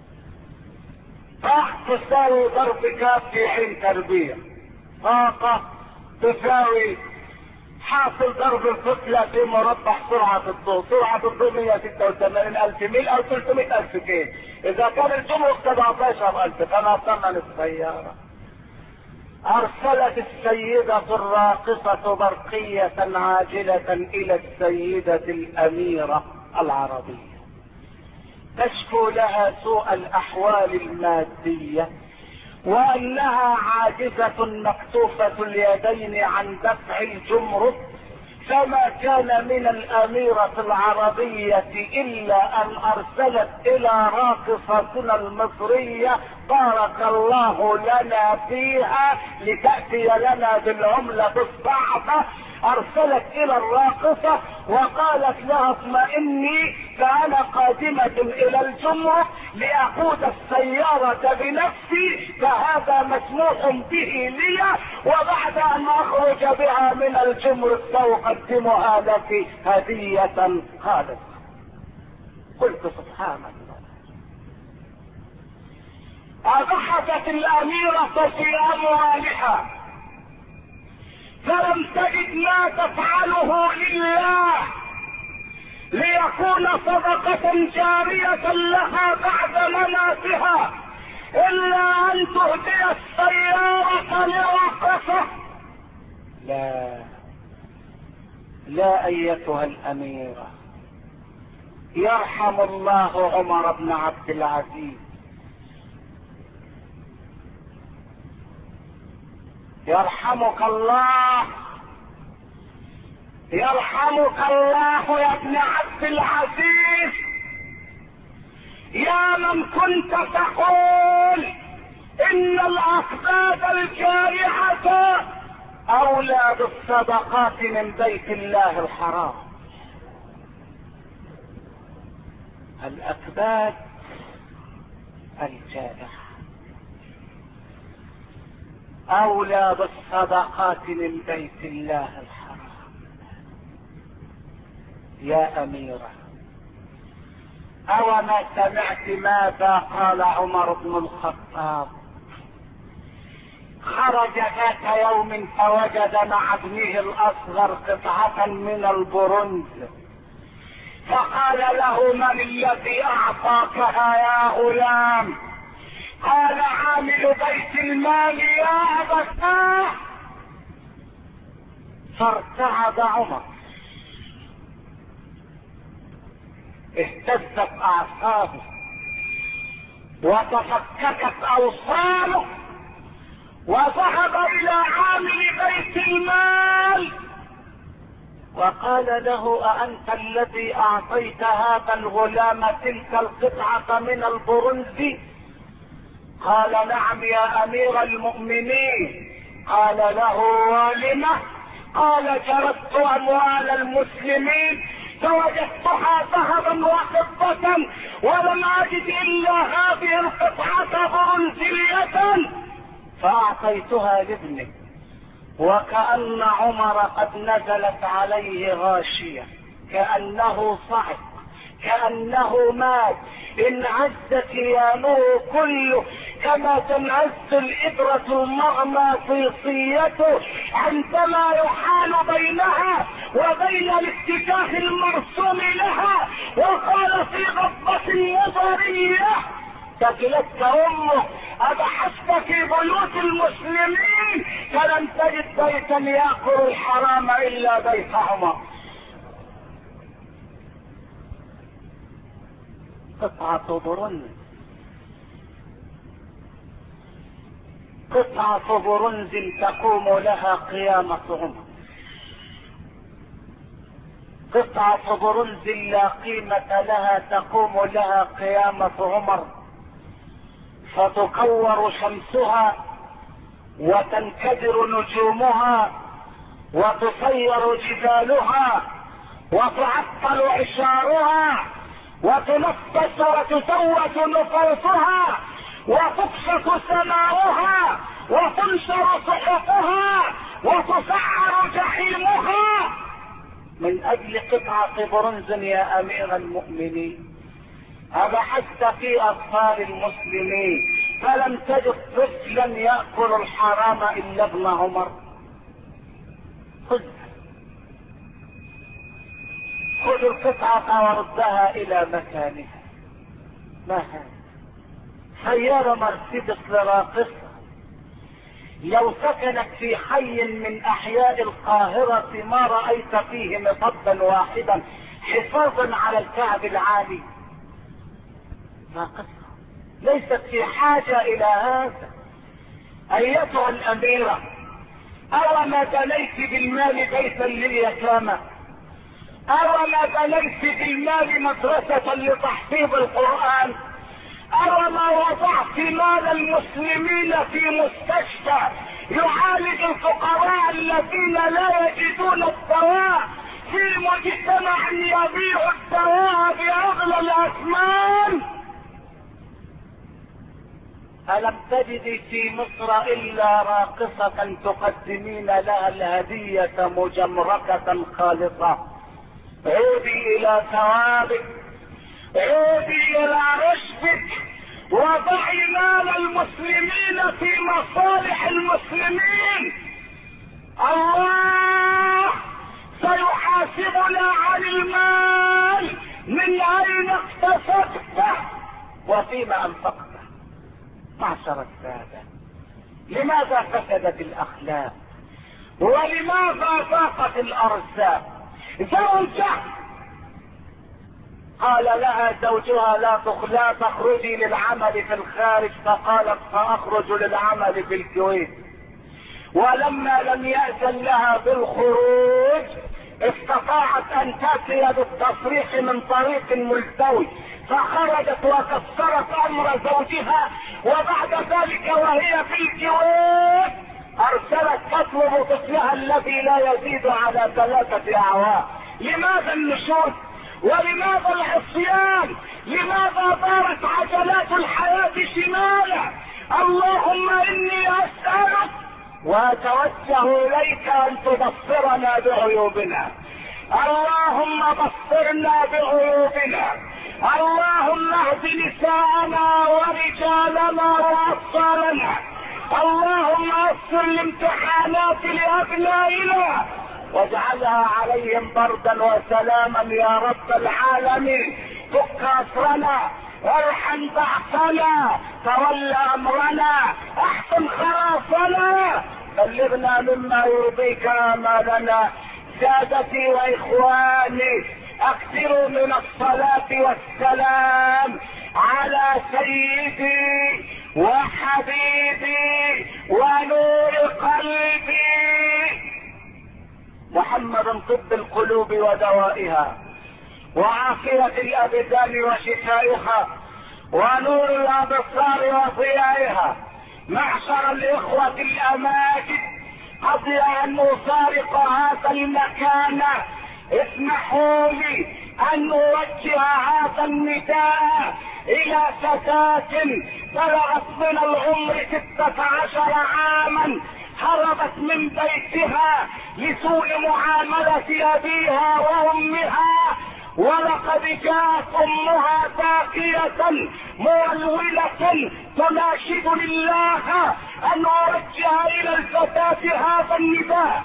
طاقة تساوي ضرب كاف في حين تربية، طاقة تساوي حاصل ضرب الكتلة في مربع سرعة الضوء، سرعة الضوء 186,000 ميل او 300,000 كيلو. اذا كان الجمرك 17,000 فما ثمن السيارة؟ ارسلت السيدة الراقصة برقية عاجلة الى السيدة الاميرة العربية تشكو لها سوء الاحوال المادية، وانها عاجزة مكتوفة اليدين عن دفع الجمرك، فما كان من الاميرة العربية الا ان ارسلت الى راقصتنا المصرية بارك الله لنا فيها لتأتي لنا بالعملة الصعبة. ارسلت الى الراقصة وقالت لها اطمئني فانا قادمة الى الجمرك لاقود السيارة بنفسي، فهذا مسموح به لي، وبعد ان اخرج بها من الجمرك ساقدمها لك هدية خالصة. قلت سبحان الله. اضحكت الاميرة في اموالها فلم تجد ما تفعله لله ليكون صدقة جارية لها بعد مماتها الا ان تهدي السيارة لراقصة. لا ايتها الاميرة، يرحم الله عمر بن عبد العزيز، يرحمك الله، يرحمك الله يا ابن عبد العزيز، يا من كنت تقول ان الاقداد الجارحة اولى بالصدقات من بيت الله الحرام. الاقداد الجارحة اولى بالصدقات من بيت الله الحرام. يا اميرة، او ما سمعت ماذا قال عمر بن الخطاب؟ خرج ذات يوم فوجد مع ابنه الاصغر قطعة من البرنز، فقال له من الذي اعطاكها يا غلام؟ قال عامل بيت المال يا ابتاه. فارتعد عمر، اهتزت اعصابه وتفككت اوصاله، وذهب الى عامل بيت المال وقال له أأنت الذي اعطيت هذا الغلام تلك القطعة من البرنز؟ قال نعم يا امير المؤمنين. قال له ولم؟ قال جردت اموال المسلمين فوجدتها ذهبا وفضة ولم اجد الا هذه القطعة برنزية فاعطيتها لابنك. وكأن عمر قد نزلت عليه غاشية، كأنه صعق، كأنه مات، انعز كيانه كله كما تنعز الإبرة المغناطيسية عندما يحال بينها وبين الاتجاه المرسوم لها. وقال في غضبة مضرية ثكلتك امك، ابحثت في بيوت المسلمين فلم تجد بيتا يأكل الحرام الا بيت عمر. قطعة برنز، قطعة برنز تقوم لها قيامة عمر، قطعة برنز لا قيمة لها تقوم لها قيامة عمر، فتكور شمسها وتنكدر نجومها وتصير جبالها وتعطل عشارها وتنفس وتسوس نفوسها وتكشف سماؤها وتنشر صحفها وتسعر جحيمها من اجل قطعة برنز يا امير المؤمنين. أبحثت في اطفال المسلمين فلم تجد طفلا يأكل الحرام الا ابن عمر. خذ خذ القطعة وردها الى مكانها. ما هذا؟ سيارة مرسيدس لراقصة لو سكنت في حي من احياء القاهرة ما رأيت فيه مطبا واحدا حفاظا على الكعب العالي. راقصة ليست في حاجة الى هذا. ايتها الاميرة، اوما بنيت بالمال بيتا لليتامى، اوما بنيت بالمال مدرسة لتحفيظ القرآن، اوما وضعت مال المسلمين في مستشفى يعالج الفقراء الذين لا يجدون الدواء في مجتمع يبيع الدواء باغلى الاثمان؟ ألم تجدي في مصر إلا راقصة تقدمين لها الهدية مجمركة خالصة؟ عودي إلى ثوابك، عودي إلى رشدك، وضعي مال المسلمين في مصالح المسلمين. الله سيحاسبنا عن المال، من أين اكتسبته وفيما أنفقته. معشر السادة، لماذا فسدت الاخلاق ولماذا ضاقت الارزاق؟ زوجة قال لها زوجها لا تخرجي للعمل في الخارج، فقالت ساخرج للعمل في الكويت. ولما لم يأذن لها بالخروج استطاعت ان تاتي بالتصريح من طريق ملتوي، فخرجت وكسرت امر زوجها، وبعد ذلك وهي في الكويت ارسلت تطلب طفلها الذي لا يزيد على 3 اعوام. لماذا النشوز ولماذا العصيان؟ لماذا دارت عجلات الحياة شمالا؟ اللهم اني اسألك واتوجه اليك ان تبصرنا بعيوبنا. اللهم بصرنا بعيوبنا، اللهم اهد نساءنا ورجالنا واطفالنا، اللهم يسر الامتحانات لابنائنا واجعلها عليهم بردا وسلاما يا رب العالمين. فك اسرنا، ارحم ضعفنا، تول امرنا، احسن خلاصنا، بلغنا مما يرضيك امالنا. سادتي واخواني، اكثروا من الصلاة والسلام على سيدي وحبيبي ونور قلبي محمد، طب القلوب ودوائها وعافية الابدان وشفائها ونور الابصار وضيائها. معشر الاخوة الاماجد، قبل ان افارق هذا المكان اسمحوا لي ان اوجه هذا النداء الى فتاة بلغت من العمر 16 عاما، هربت من بيتها لسوء معاملة ابيها وامها، ولقد جاءت امها باكية مولولة تناشد لله ان اوجه الى الفتاة هذا النداء.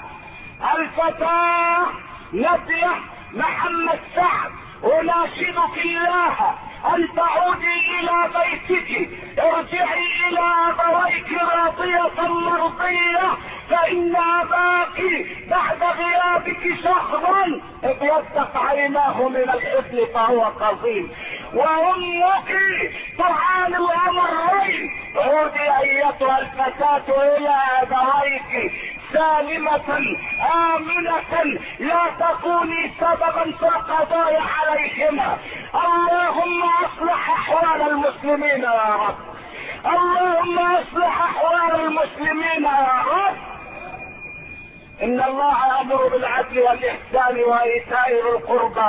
الفتاة نادية محمد سعد، اناشدك الله ان تعودي الى بيتك، ارجعي الى ابويك راضية مرضية، فان اباك بعد غيابك شهرا ابيضت عيناه من الحزن فهو قظيم، وامك تعاني الامرين. عودي ايتها الفتاة الى ابويك سالمة آمنة، لا تكوني سببا في القضاء عليهما. اللهم اصلح احوال المسلمين يا رب، اللهم اصلح احوال المسلمين يا رب. ان الله يأمر بالعدل والاحسان وايتاء ذي القربى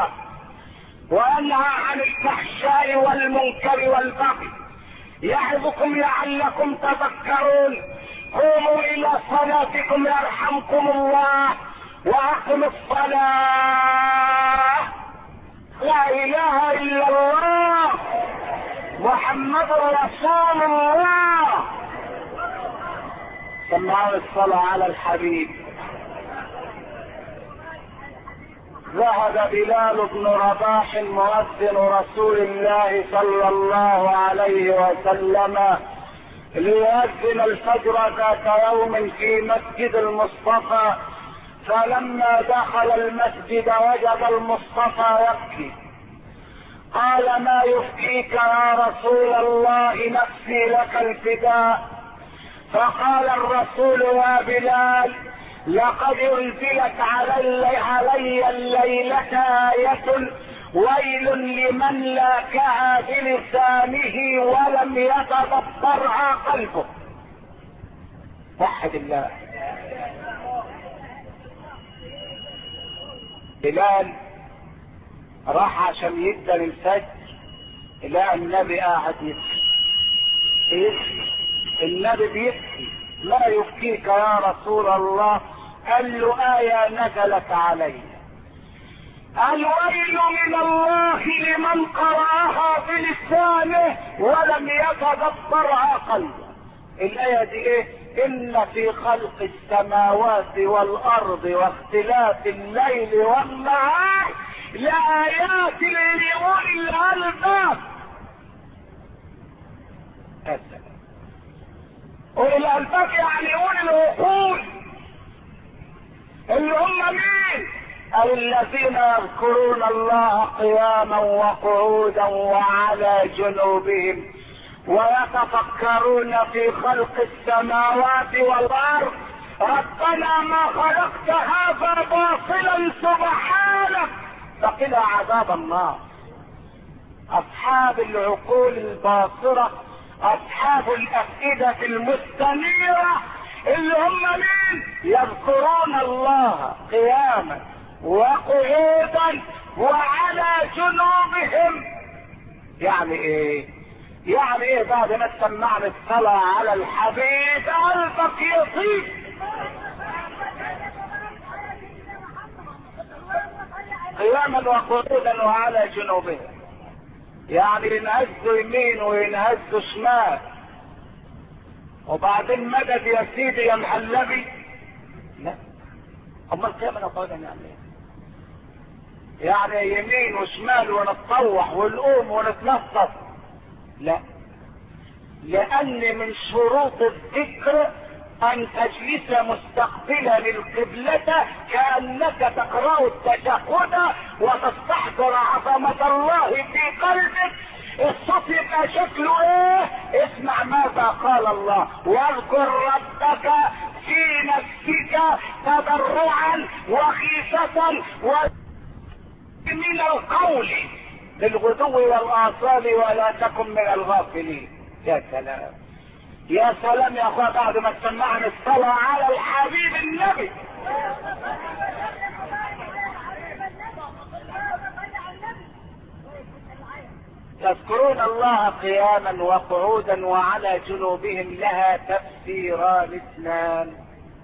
وينهى عن الفحشاء والمنكر والبغي، يعظكم لعلكم تذكرون. قوموا الى صلاتكم يرحمكم الله، واقموا الصلاة. لا اله الا الله محمد رسول الله. سمعوا الصلاة على الحبيب. ذهب بلال بن رباح مؤذن رسول الله صلى الله عليه وسلم ليؤذن الفجر ذات يوم في مسجد المصطفى، فلما دخل المسجد وجد المصطفى يبكي. قال: ما يبكيك يا رسول الله؟ نفسي لك الفداء. فقال الرسول: يا بلال، لقد انزلت علي الليلة آية ويل لمن لاكها بلسانه ولم يتدبرها قلبه. وحد الله. بلال راح عشان يبدأ الفجر، لقى النبي قاعد يبكي. النبي بيبكي. ما يبكيك يا رسول الله؟ قال له: آية نزلت علي، الويل من الله لمن قرأها بلسانه ولم يتدبرها قلبه. الآية دي ايه؟ إن في خلق السماوات والأرض واختلاف الليل والنهار لآيات لأولي الألباب. أولي الألباب يعني أولي العقول، اللي هم مين؟ الذين يذكرون الله قياما وقعودا وعلى جنوبهم ويتفكرون في خلق السماوات والارض، ربنا ما خلقت هذا باطلا سبحانك فقنا عذاب النار. اصحاب العقول الباصره، اصحاب الافئده المستنيره، اللي هم مين؟ يذكرون الله قياما وقعودا وعلى جنوبهم. يعني ايه؟ يعني ايه؟ بعد ما تسمعنا الصلاة على الحبيب قلبك يطيب. قياما وقعودا وعلى جنوبهم، يعني ينهزوا يمين وينهزوا شمال. وبعدين مدد يا سيدي يا محلبي؟ لا. اما القيامة وقعودا يعني ايه؟ يعني يمين وشمال ونتطوح ونقوم ونتنطط؟ لا، لان من شروط الذكر ان تجلس مستقبلا للقبلة كأنك تقرأ التشهد وتستحضر عظمة الله في قلبك. الصوت يبقى شكله ايه؟ اسمع ماذا قال الله: واذكر ربك في نفسك تضرعا وخيفة من القول بالغدو والآصال ولا تكن من الغافلين. يا سلام يا سلام يا اخوة، بعد ما سمعنا الصلاة على الحبيب النبي. يذكرون الله قياما وقعودا وعلى جنوبهم لها تفسيران اثنان.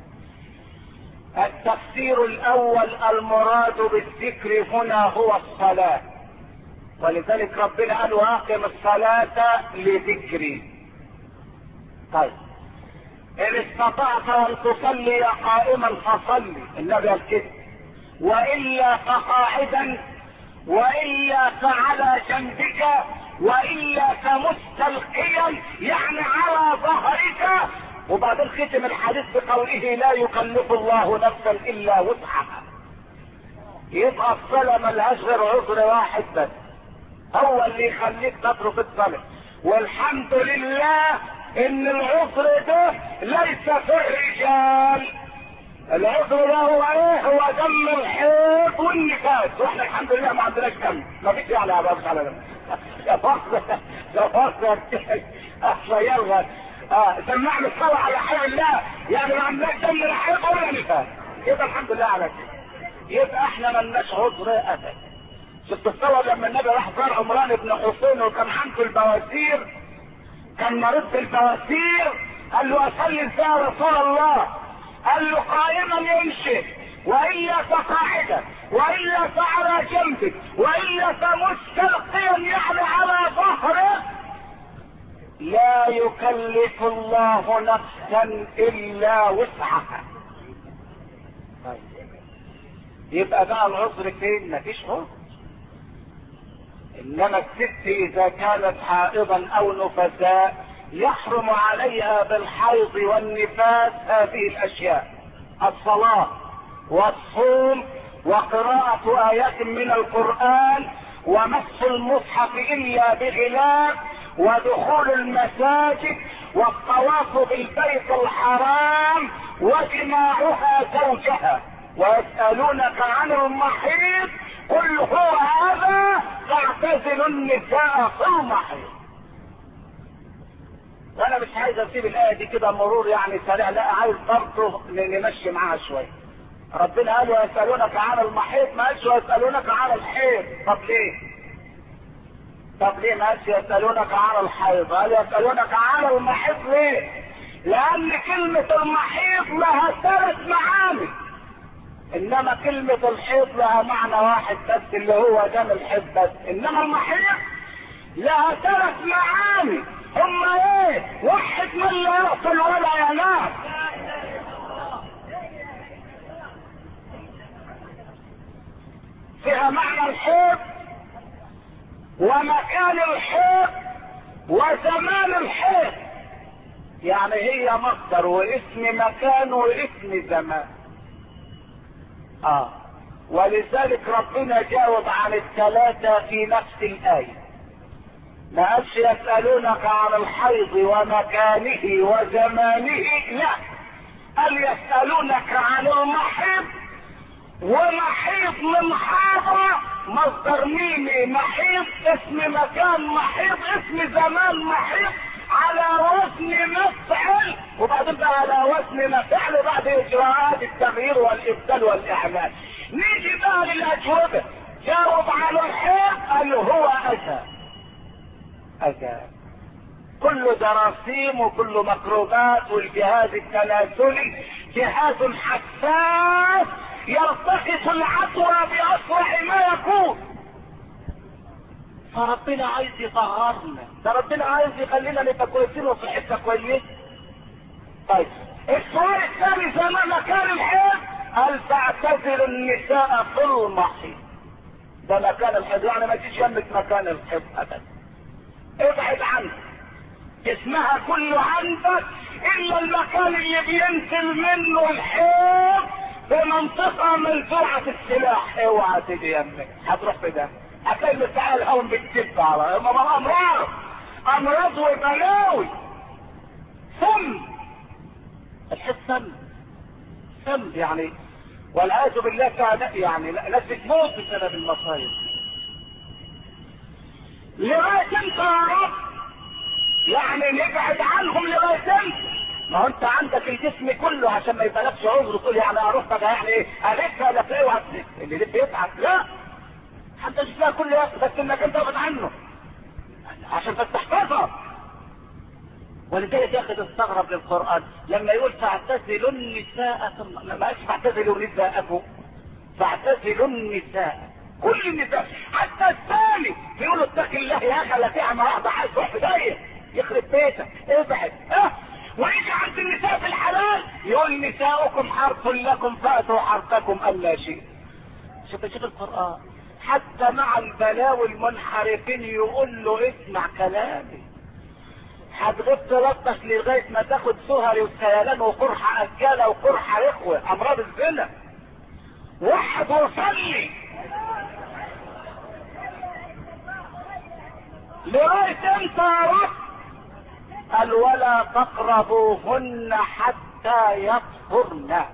التفسير الاول: المراد بالذكر هنا هو الصلاة، ولذلك ربنا قال: واقم الصلاة لذكري. طيب، ان استطعت ان تصلي قائما فصلي، النبي قال كده، والا فقاعدا، والا فعلى جنبك، والا فمستلقيا يعني على ظهرك. وبعدين ختم الحديث بقوله: لا يكلف الله نفسا الا وسعها. يبقى الصلاة ملهاش غير عذر واحد بس، هو اللي يخليك تترك الصلاة. والحمد لله ان العذر ده ليس في الرجال. العذر ده هو ايه؟ هو دم الحيض والنفاس، واحنا الحمد لله ما عندناش دم، ما فيش يعني عباد على دم. يا فخر يا فخر يلا سمعنا الصلاة على حي الله، يعني ما عندناش دم الحيض ولا نفاس، يبقى الحمد لله على كده. يبقى احنا ملناش عذر ابدا. شفت الصلاة لما النبي راح زار عمران بن حسين وكان عنده البواسير، كان مريض بالبواسير، قال له: اصلي ازاي يا رسول الله؟ قال له: قائما يمشي، والا فقاعدا، والا فعلى جنبك، والا فمستلقيا يعني على ظهرك. لا يكلف الله نفسا الا وسعها. يبقى بقى العذر فين؟ مفيش عذر. انما الست اذا كانت حائضا او نفساء يحرم عليها بالحيض والنفاس هذه الاشياء: الصلاة والصوم وقراءة ايات من القرآن ومس المصحف الا بغلاف ودخول المساجد والطواف بالبيت الحرام وجماعها زوجها. ويسألونك عن المحيض قل هو هذا فاعتزلوا النساء في المحيض. وانا مش عايز اسيب الايه دي كده مرور يعني سريع، لا عايز برضه نمشي معاها شويه. ربنا قال ويسألونك عن المحيض، ما قالش ويسألونك عن الحيض. طب ليه؟ ما قالش يسألونك عن الحيض، قال يسألونك عن المحيض. ليه؟ لأن كلمة المحيض لها 3 معاني، إنما كلمة الحيض لها معنى واحد بس اللي هو دم الحيض بس، إنما المحيض لها 3 معاني. هما إيه؟ واحد من لا يقتل ولا ينام. فيها معنى الحيض ومكان الحيض وزمان الحيض، يعني هي مصدر واسم مكان واسم زمان. ولذلك ربنا جاوب عن ال3 في نفس الآية. ما قالش يسألونك عن الحيض ومكانه وزمانه، لا، قال يسألونك عن المحيض، ومحيض من حاضر مصدر ميمي، محيض اسم مكان، محيض اسم زمان، محيض على وزن مفعل، وبعدين بقى على وزن مفعل بعد اجراءات التغيير والابدال والاعلان. نيجي بقى للاجوبه. جاوب على الحيض قال هو اذى. كل جراثيم وكل ميكروبات، والجهاز التناسلي جهاز حساس يلتقط العدوى باسرع ما يكون. فربنا عايز يطهرنا، ده ربنا عايز يخلينا نبقى كويسين وصحتنا كويسه. طيب السؤال الثاني زمان مكان الحيض، قال فاعتزلوا النساء في المحيض. ده مكان الحيض، يعني ما تجيش جنبك مكان الحيض ابدا، ابعد عنه. اسمها كله عندك الا المكان اللي بينزل منه الحيض بمنطقه منزوعه السلاح. اوعى تيجي يمك، هتروح في ده، هتلاقي المساحه الهون بتكب على امراض وبلاوي. الحيض سم يعني، والعياذ بالله يعني ناس بتموت بسبب المصايب. لغايه انت يا رب يعني نبعد عنهم لغايه انت. ما هو انت عندك الجسم كله عشان ما يبقالكش عذر تقول يعني اروح بقى يعني ايه الفها لا تلاقيه وهتلف اللي لف يتعب. لا، حتى جسمها كله ياخد، بس انك انت تبعد عنه عشان تستحفظها. ولذلك يا اخي تستغرب للقران لما يقول فاعتزلوا النساء، ما قالش فاعتزلوا نساءكم، فاعتزلوا النساء، كل النساء. حتى الثاني بيقولوا اتق الله يا اخي لا تعمل واحده عايز تروح في داهيه يخرب بيتك ابعد. ويجي عند النساء في الحلال يقول نساؤكم حرث لكم فاتوا حرثكم الا شيء. شوف القران حتى مع البلاوي المنحرفين يقول له اسمع كلامي. هتغيب تلطش لغايه ما تاخد سهري وسيلان وقرحه اجاله وقرحه اخوه امراض الزنا. وحد وصلي لغايه انت يا رب. قال ولا تقربوهن حتى يطهرن،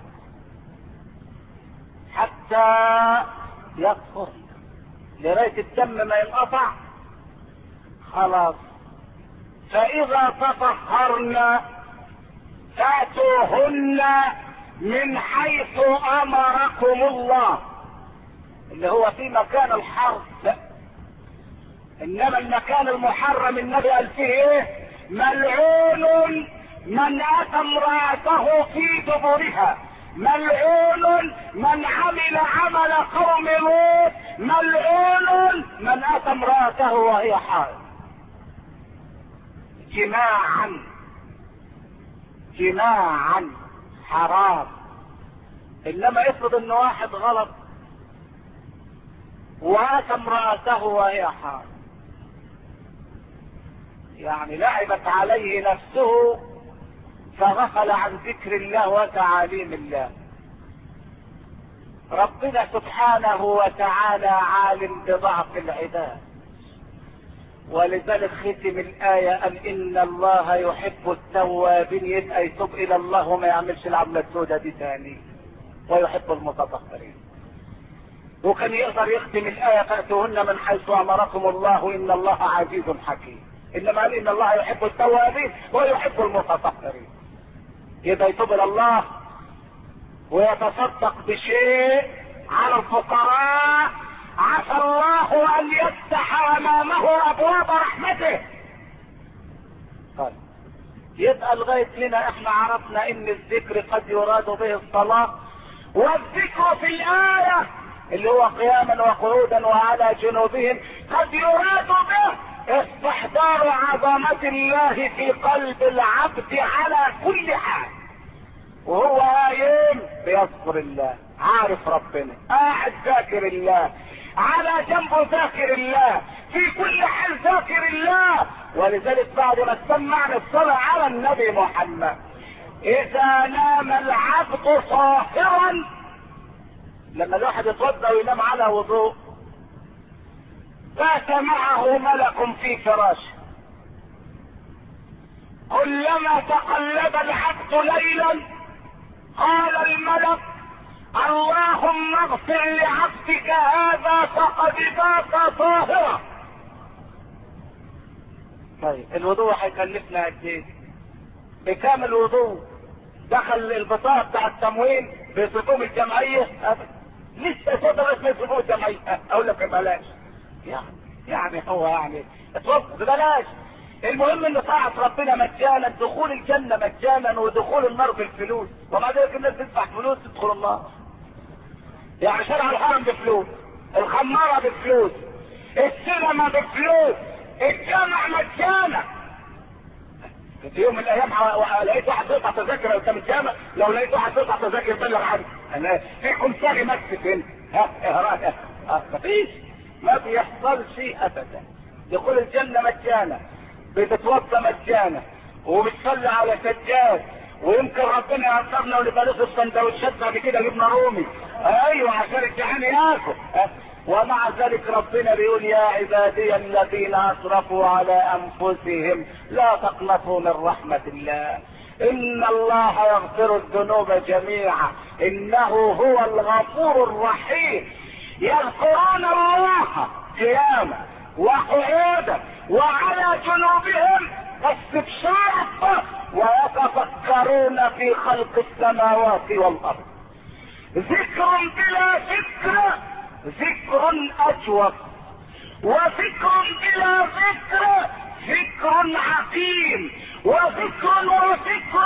لغايه الدم ما ينقطع خلاص. فاذا تطهرن فاتوهن من حيث امركم الله، اللي هو في مكان الحرث. انما المكان المحرم النبي قال فيه ايه؟ ملعون من اتى امرأته في دبرها، ملعون من عمل عمل قوم لوط، ملعون من اتى امرأته وهي حائض. جماعا حرام. انما افرض ان واحد غلط واتى امرأته وهي حامل، يعني لعبت عليه نفسه فغفل عن ذكر الله وتعاليم الله. ربنا سبحانه وتعالى عالم بضعف العباد، ولذلك ختم الآية قال إن الله يحب التوابين، يبقى يتوب إلى الله وما يعملش العملة السوداء دي تاني، ويحب المتطهرين. وكان يقدر يختم الآية فأتوهن من حيث أمركم الله إن الله عزيز حكيم، إنما قال إن الله يحب التوابين ويحب المتطهرين، يبقى يتوب إلى الله ويتصدق بشيء على الفقراء، عسى الله ان يفتح امامه ابواب رحمته. طيب يبقى لغايه هنا احنا عرفنا ان الذكر قد يراد به الصلاه، والذكر في الايه اللي هو قياما وقعودا وعلى جنوبهم قد يراد به استحضار عظمه الله في قلب العبد على كل حال، وهو قايم بيذكر الله، عارف ربنا، قاعد ذاكر الله، على جنبه ذاكر الله، في كل حال ذاكر الله. ولذلك بعد ما سمعنا الصلاة على النبي محمد، إذا نام العبد صاهرا، لما الواحد يتوضا وينام على وضوء، بات معه ملك في فراشه، كلما تقلب العبد ليلا قال الملك اللهم اغفر لعبدك هذا فقد بات طاهرا. طيب الوضوء هيكلفنا قد ايه؟ بكام الوضوء؟ دخل البطاقه بتاع التموين بصفوف الجمعيه لسه تدرس من صفوف الجمعيه، اقول لك ببلاش، يعني هو يعني اتوضى ببلاش. المهم ان طاعة ربنا مجانا، دخول الجنة مجانا ودخول النار بالفلوس، ومع ذلك الناس تدفع فلوس تدخل النار. يعني شارع الحرم بفلوس، الخمارة بفلوس، السينما بفلوس، الجامع مجانا. في يوم من الايام لقيت واحد بيقطع تذاكر قدام الجامع، لو لقيت واحد بيقطع تذاكر بلغ عني، انا فيكم ساغي مكسف هنا، مفيش، ما بيحصل شيء ابدا. دخول الجنة مجانا، بتتوضى مجانا، وبتصلي على سجاد، ويمكن ربنا يعذبنا ونبقى ناخد سندوتشات بعد كده جبنه رومي، ايوه عشان الجعان ياكل. ومع ذلك ربنا بيقول يا عبادي الذين اسرفوا على انفسهم لا تقنطوا من رحمة الله ان الله يغفر الذنوب جميعا انه هو الغفور الرحيم. يذكرون الله قياما وقعودا وعلى جنوبهم استبشارا ويتفكرون في خلق السماوات والارض. ذكر بلا ذكر ذكر اجوف، وذكر بلا ذكر ذكر عقيم، وذكر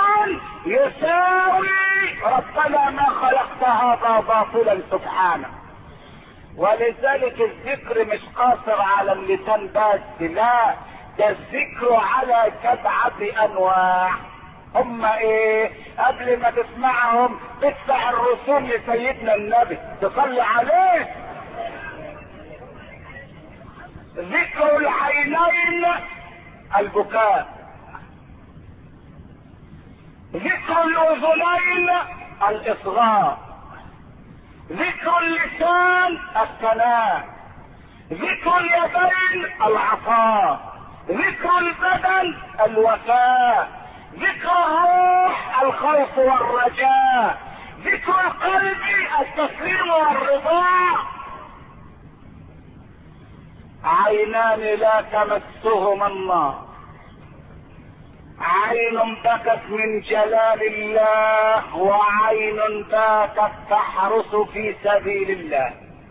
يساوي ربنا ما خلقت هذا باطلا سبحانه. ولذلك الذكر مش قاصر على اللسان بس، لا، ده الذكر على 7 انواع. هم ايه؟ قبل ما تسمعهم تدفع الرسوم لسيدنا النبي تصلي عليه. ذكر العينين البكاء، ذكر الاذنين الاصغاء، ذكر اللسان الثناء، ذكر اليدين العطاء، ذكر البدن الوفاء، ذكر الروح الخوف والرجاء، ذكر القلب التسليم والرضا. عينان لا تمسهما النار، عين بكت من جلال الله، وعين باتت تحرس في سبيل الله.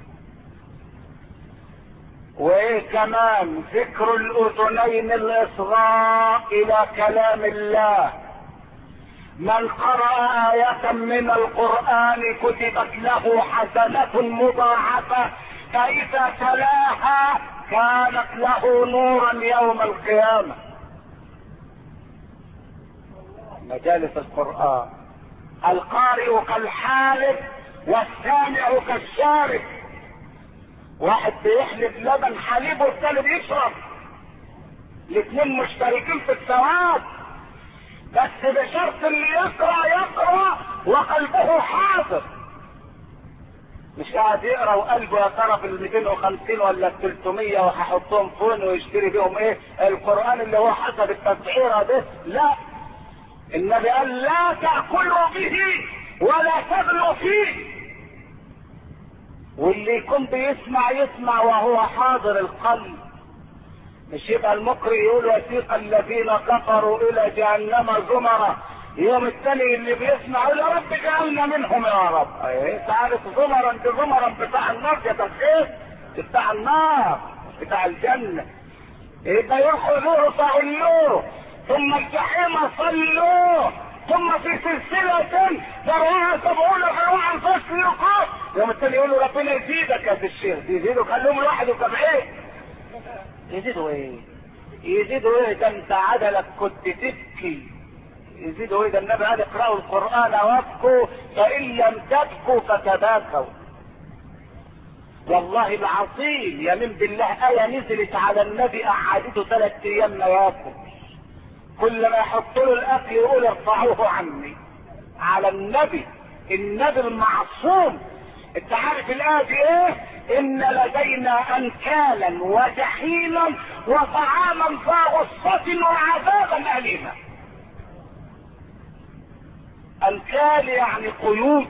وايه كمان؟ ذكر الاذنين الاصغاء الى كلام الله. من قرأ آية من القرآن كتبت له حسنة مضاعفة، فإذا تلاها كانت له نورا يوم القيامة. مجالس القرآن، القارئ كالحالف والسامع كالشارك، واحد بيحلب لبن حليب والثاني بيشرب، الاثنين مشتركين في الثواب، بس بشرط اللي يقرأ وقلبه حاضر، مش قاعد يقرا وقلبه يا ترى في ال 250 ولا ال 300 وهحطهم فين ويشتري بيهم ايه القران اللي هو حسب التسعيره ده. لا، النبي قال لا تاكلوا به ولا تغلوا فيه. واللي يكون بيسمع يسمع وهو حاضر القلب، مش يبقى المقرئ يقول وسيق الذين كفروا الى جهنم زمرا، يوم الثاني اللي بيسمع يقول يا رب اجعلنا منهم يا رب. انت عارف زمرا دي زمرا بتاع النار يا تخيل، بتاع النار بتاع الجنه. يبقى يخرجوه فعلوه ثم الجحيم صلوه ثم في سلسله ذرعها 70 ذراعا فاسلكوه. يوم الثاني يقول له ربنا يزيدك يا الشيخ، يزيدوا خلوهم 71. يزيدوا ايه؟ يزيدوا ايه؟ ده انت عدلك كنت تبكي. يزيدوا ايه؟ ده النبي قال اقرأوا القرآن وابكوا فإن لم تبكوا فتباكوا. والله العظيم يمين بالله آية نزلت على النبي قعدته 3 أيام ما ياكل، كل ما يحط له الأكل يقول ارفعوه عني. على النبي المعصوم. انت عارف الآية دي ايه؟ ان لدينا انكالا وجحيما وطعاما ذا غصة وعذابا أليما. انكال يعني قيود،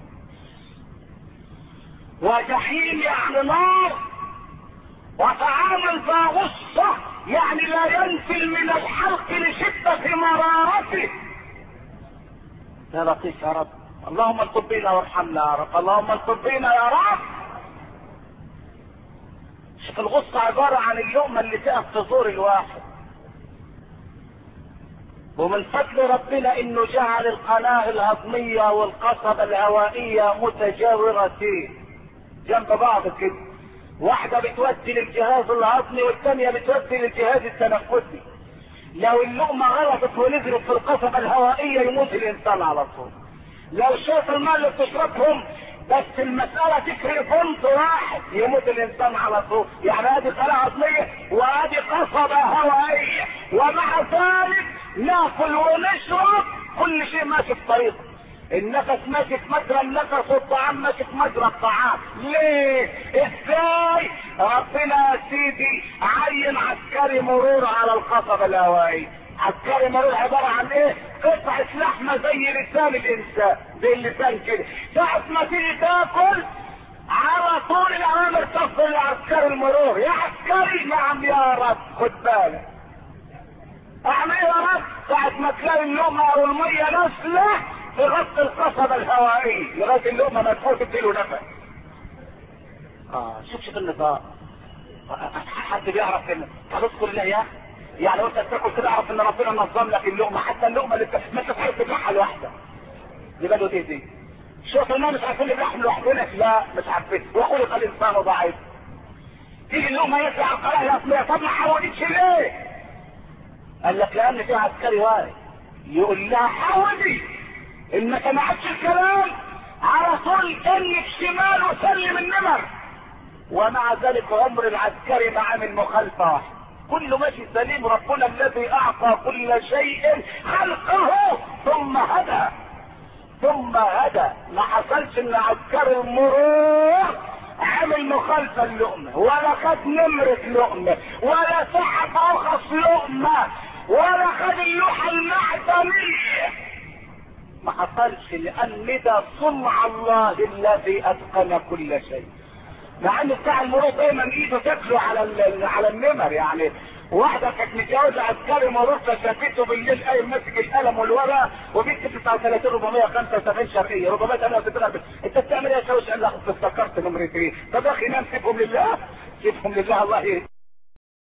وجحيم يعني نار، وطعاما ذا غصة يعني لا ينفل من الحلق لشدة مرارته. يا لطيف يا رب، اللهم الطب بينا وارحمنا يا رب، اللهم الطب بينا يا رب. شوف الغصة عبارة عن اللقمة اللي تقف في زور الواحد، ومن فضل ربنا انه جعل القناة الهضمية والقصبة الهوائية متجاورتين جنب بعض كده، واحدة بتودي للجهاز الهضمي والثانية بتودي للجهاز التنفسي. لو اللقمة غلطت ونزلت في القصبة الهوائية يموت الانسان على طول. لو شاف الماء اللي بتشربهم بس المسألة تكفي بنت واحد يموت الانسان على طول. يعني ادي قناة هضمية وادي قصبة هوائية، ومع ذلك ناكل ونشرب كل شيء ماشي في طريقه. النفس ماشي في مجرى النفس والطعام ماشي في مجرى الطعام. ليه؟ ازاي؟ ربنا يا سيدي عين عسكري مرور على القصبة الهوائية. عسكري مرور عبارة عن ايه؟ قطعة لحمة زي لسان الانسان، زي اللسان كده. ساعة ما تيجي تاكل على طول الاوامر تصل لعسكري المرور، يا عسكري نعم يا رب خد بالك. اعمل ايه يا رب؟ ساعة ما تلاقي اللقمة او المية نازلة تغطي القصبة الهوائية لغاية اللقمة ما تفوت تديله نفس. شوف النظام. حد بيعرف ان تذكر الله يا يعني وانت بتاكل كده اعرف ان ربنا نظم لك اللقمة، حتى اللقمة اللي ما تتحرك تبلعها لوحدها. يبقى له دي. شوف الناس مش عارفين اللحم لوحدنا، لا مش عارفين، وخلق الانسان ضعيف. تيجي اللقمة يطلع على القناة الهضمية، طب ما حاولتش ليه؟ قال لك لان في عسكري واقف يقول لها حاولي، ان ما سمعتش الكلام على طول انك شمال وسلم النمر. ومع ذلك عمر العسكري ما عمل مخالفة واحدة، كله ماشي سليم. ربنا الذي اعطى كل شيء خلقه ثم هدى. ما حصلش ان عسكري المرور عمل مخالفة اللقمة، ولا خد نمرة لقمة، ولا سحب رخص لقمة، ولا خد اللوحة المعدنية. ما حصلش، لان ده صنع الله الذي اتقن كل شيء. مع ان بتاع المرور دايما ايده تاكله على النمر. يعني واحده كانت متجوزه عسكري مرور فشافته بالليل قايم ماسك القلم والورقه وبيكتب 39 475 شرقيه 468. انت بتعمل ايه يا شوش؟ قال لها افتكرت نمرتين. طب يا اخي نام، سيبهم لله الله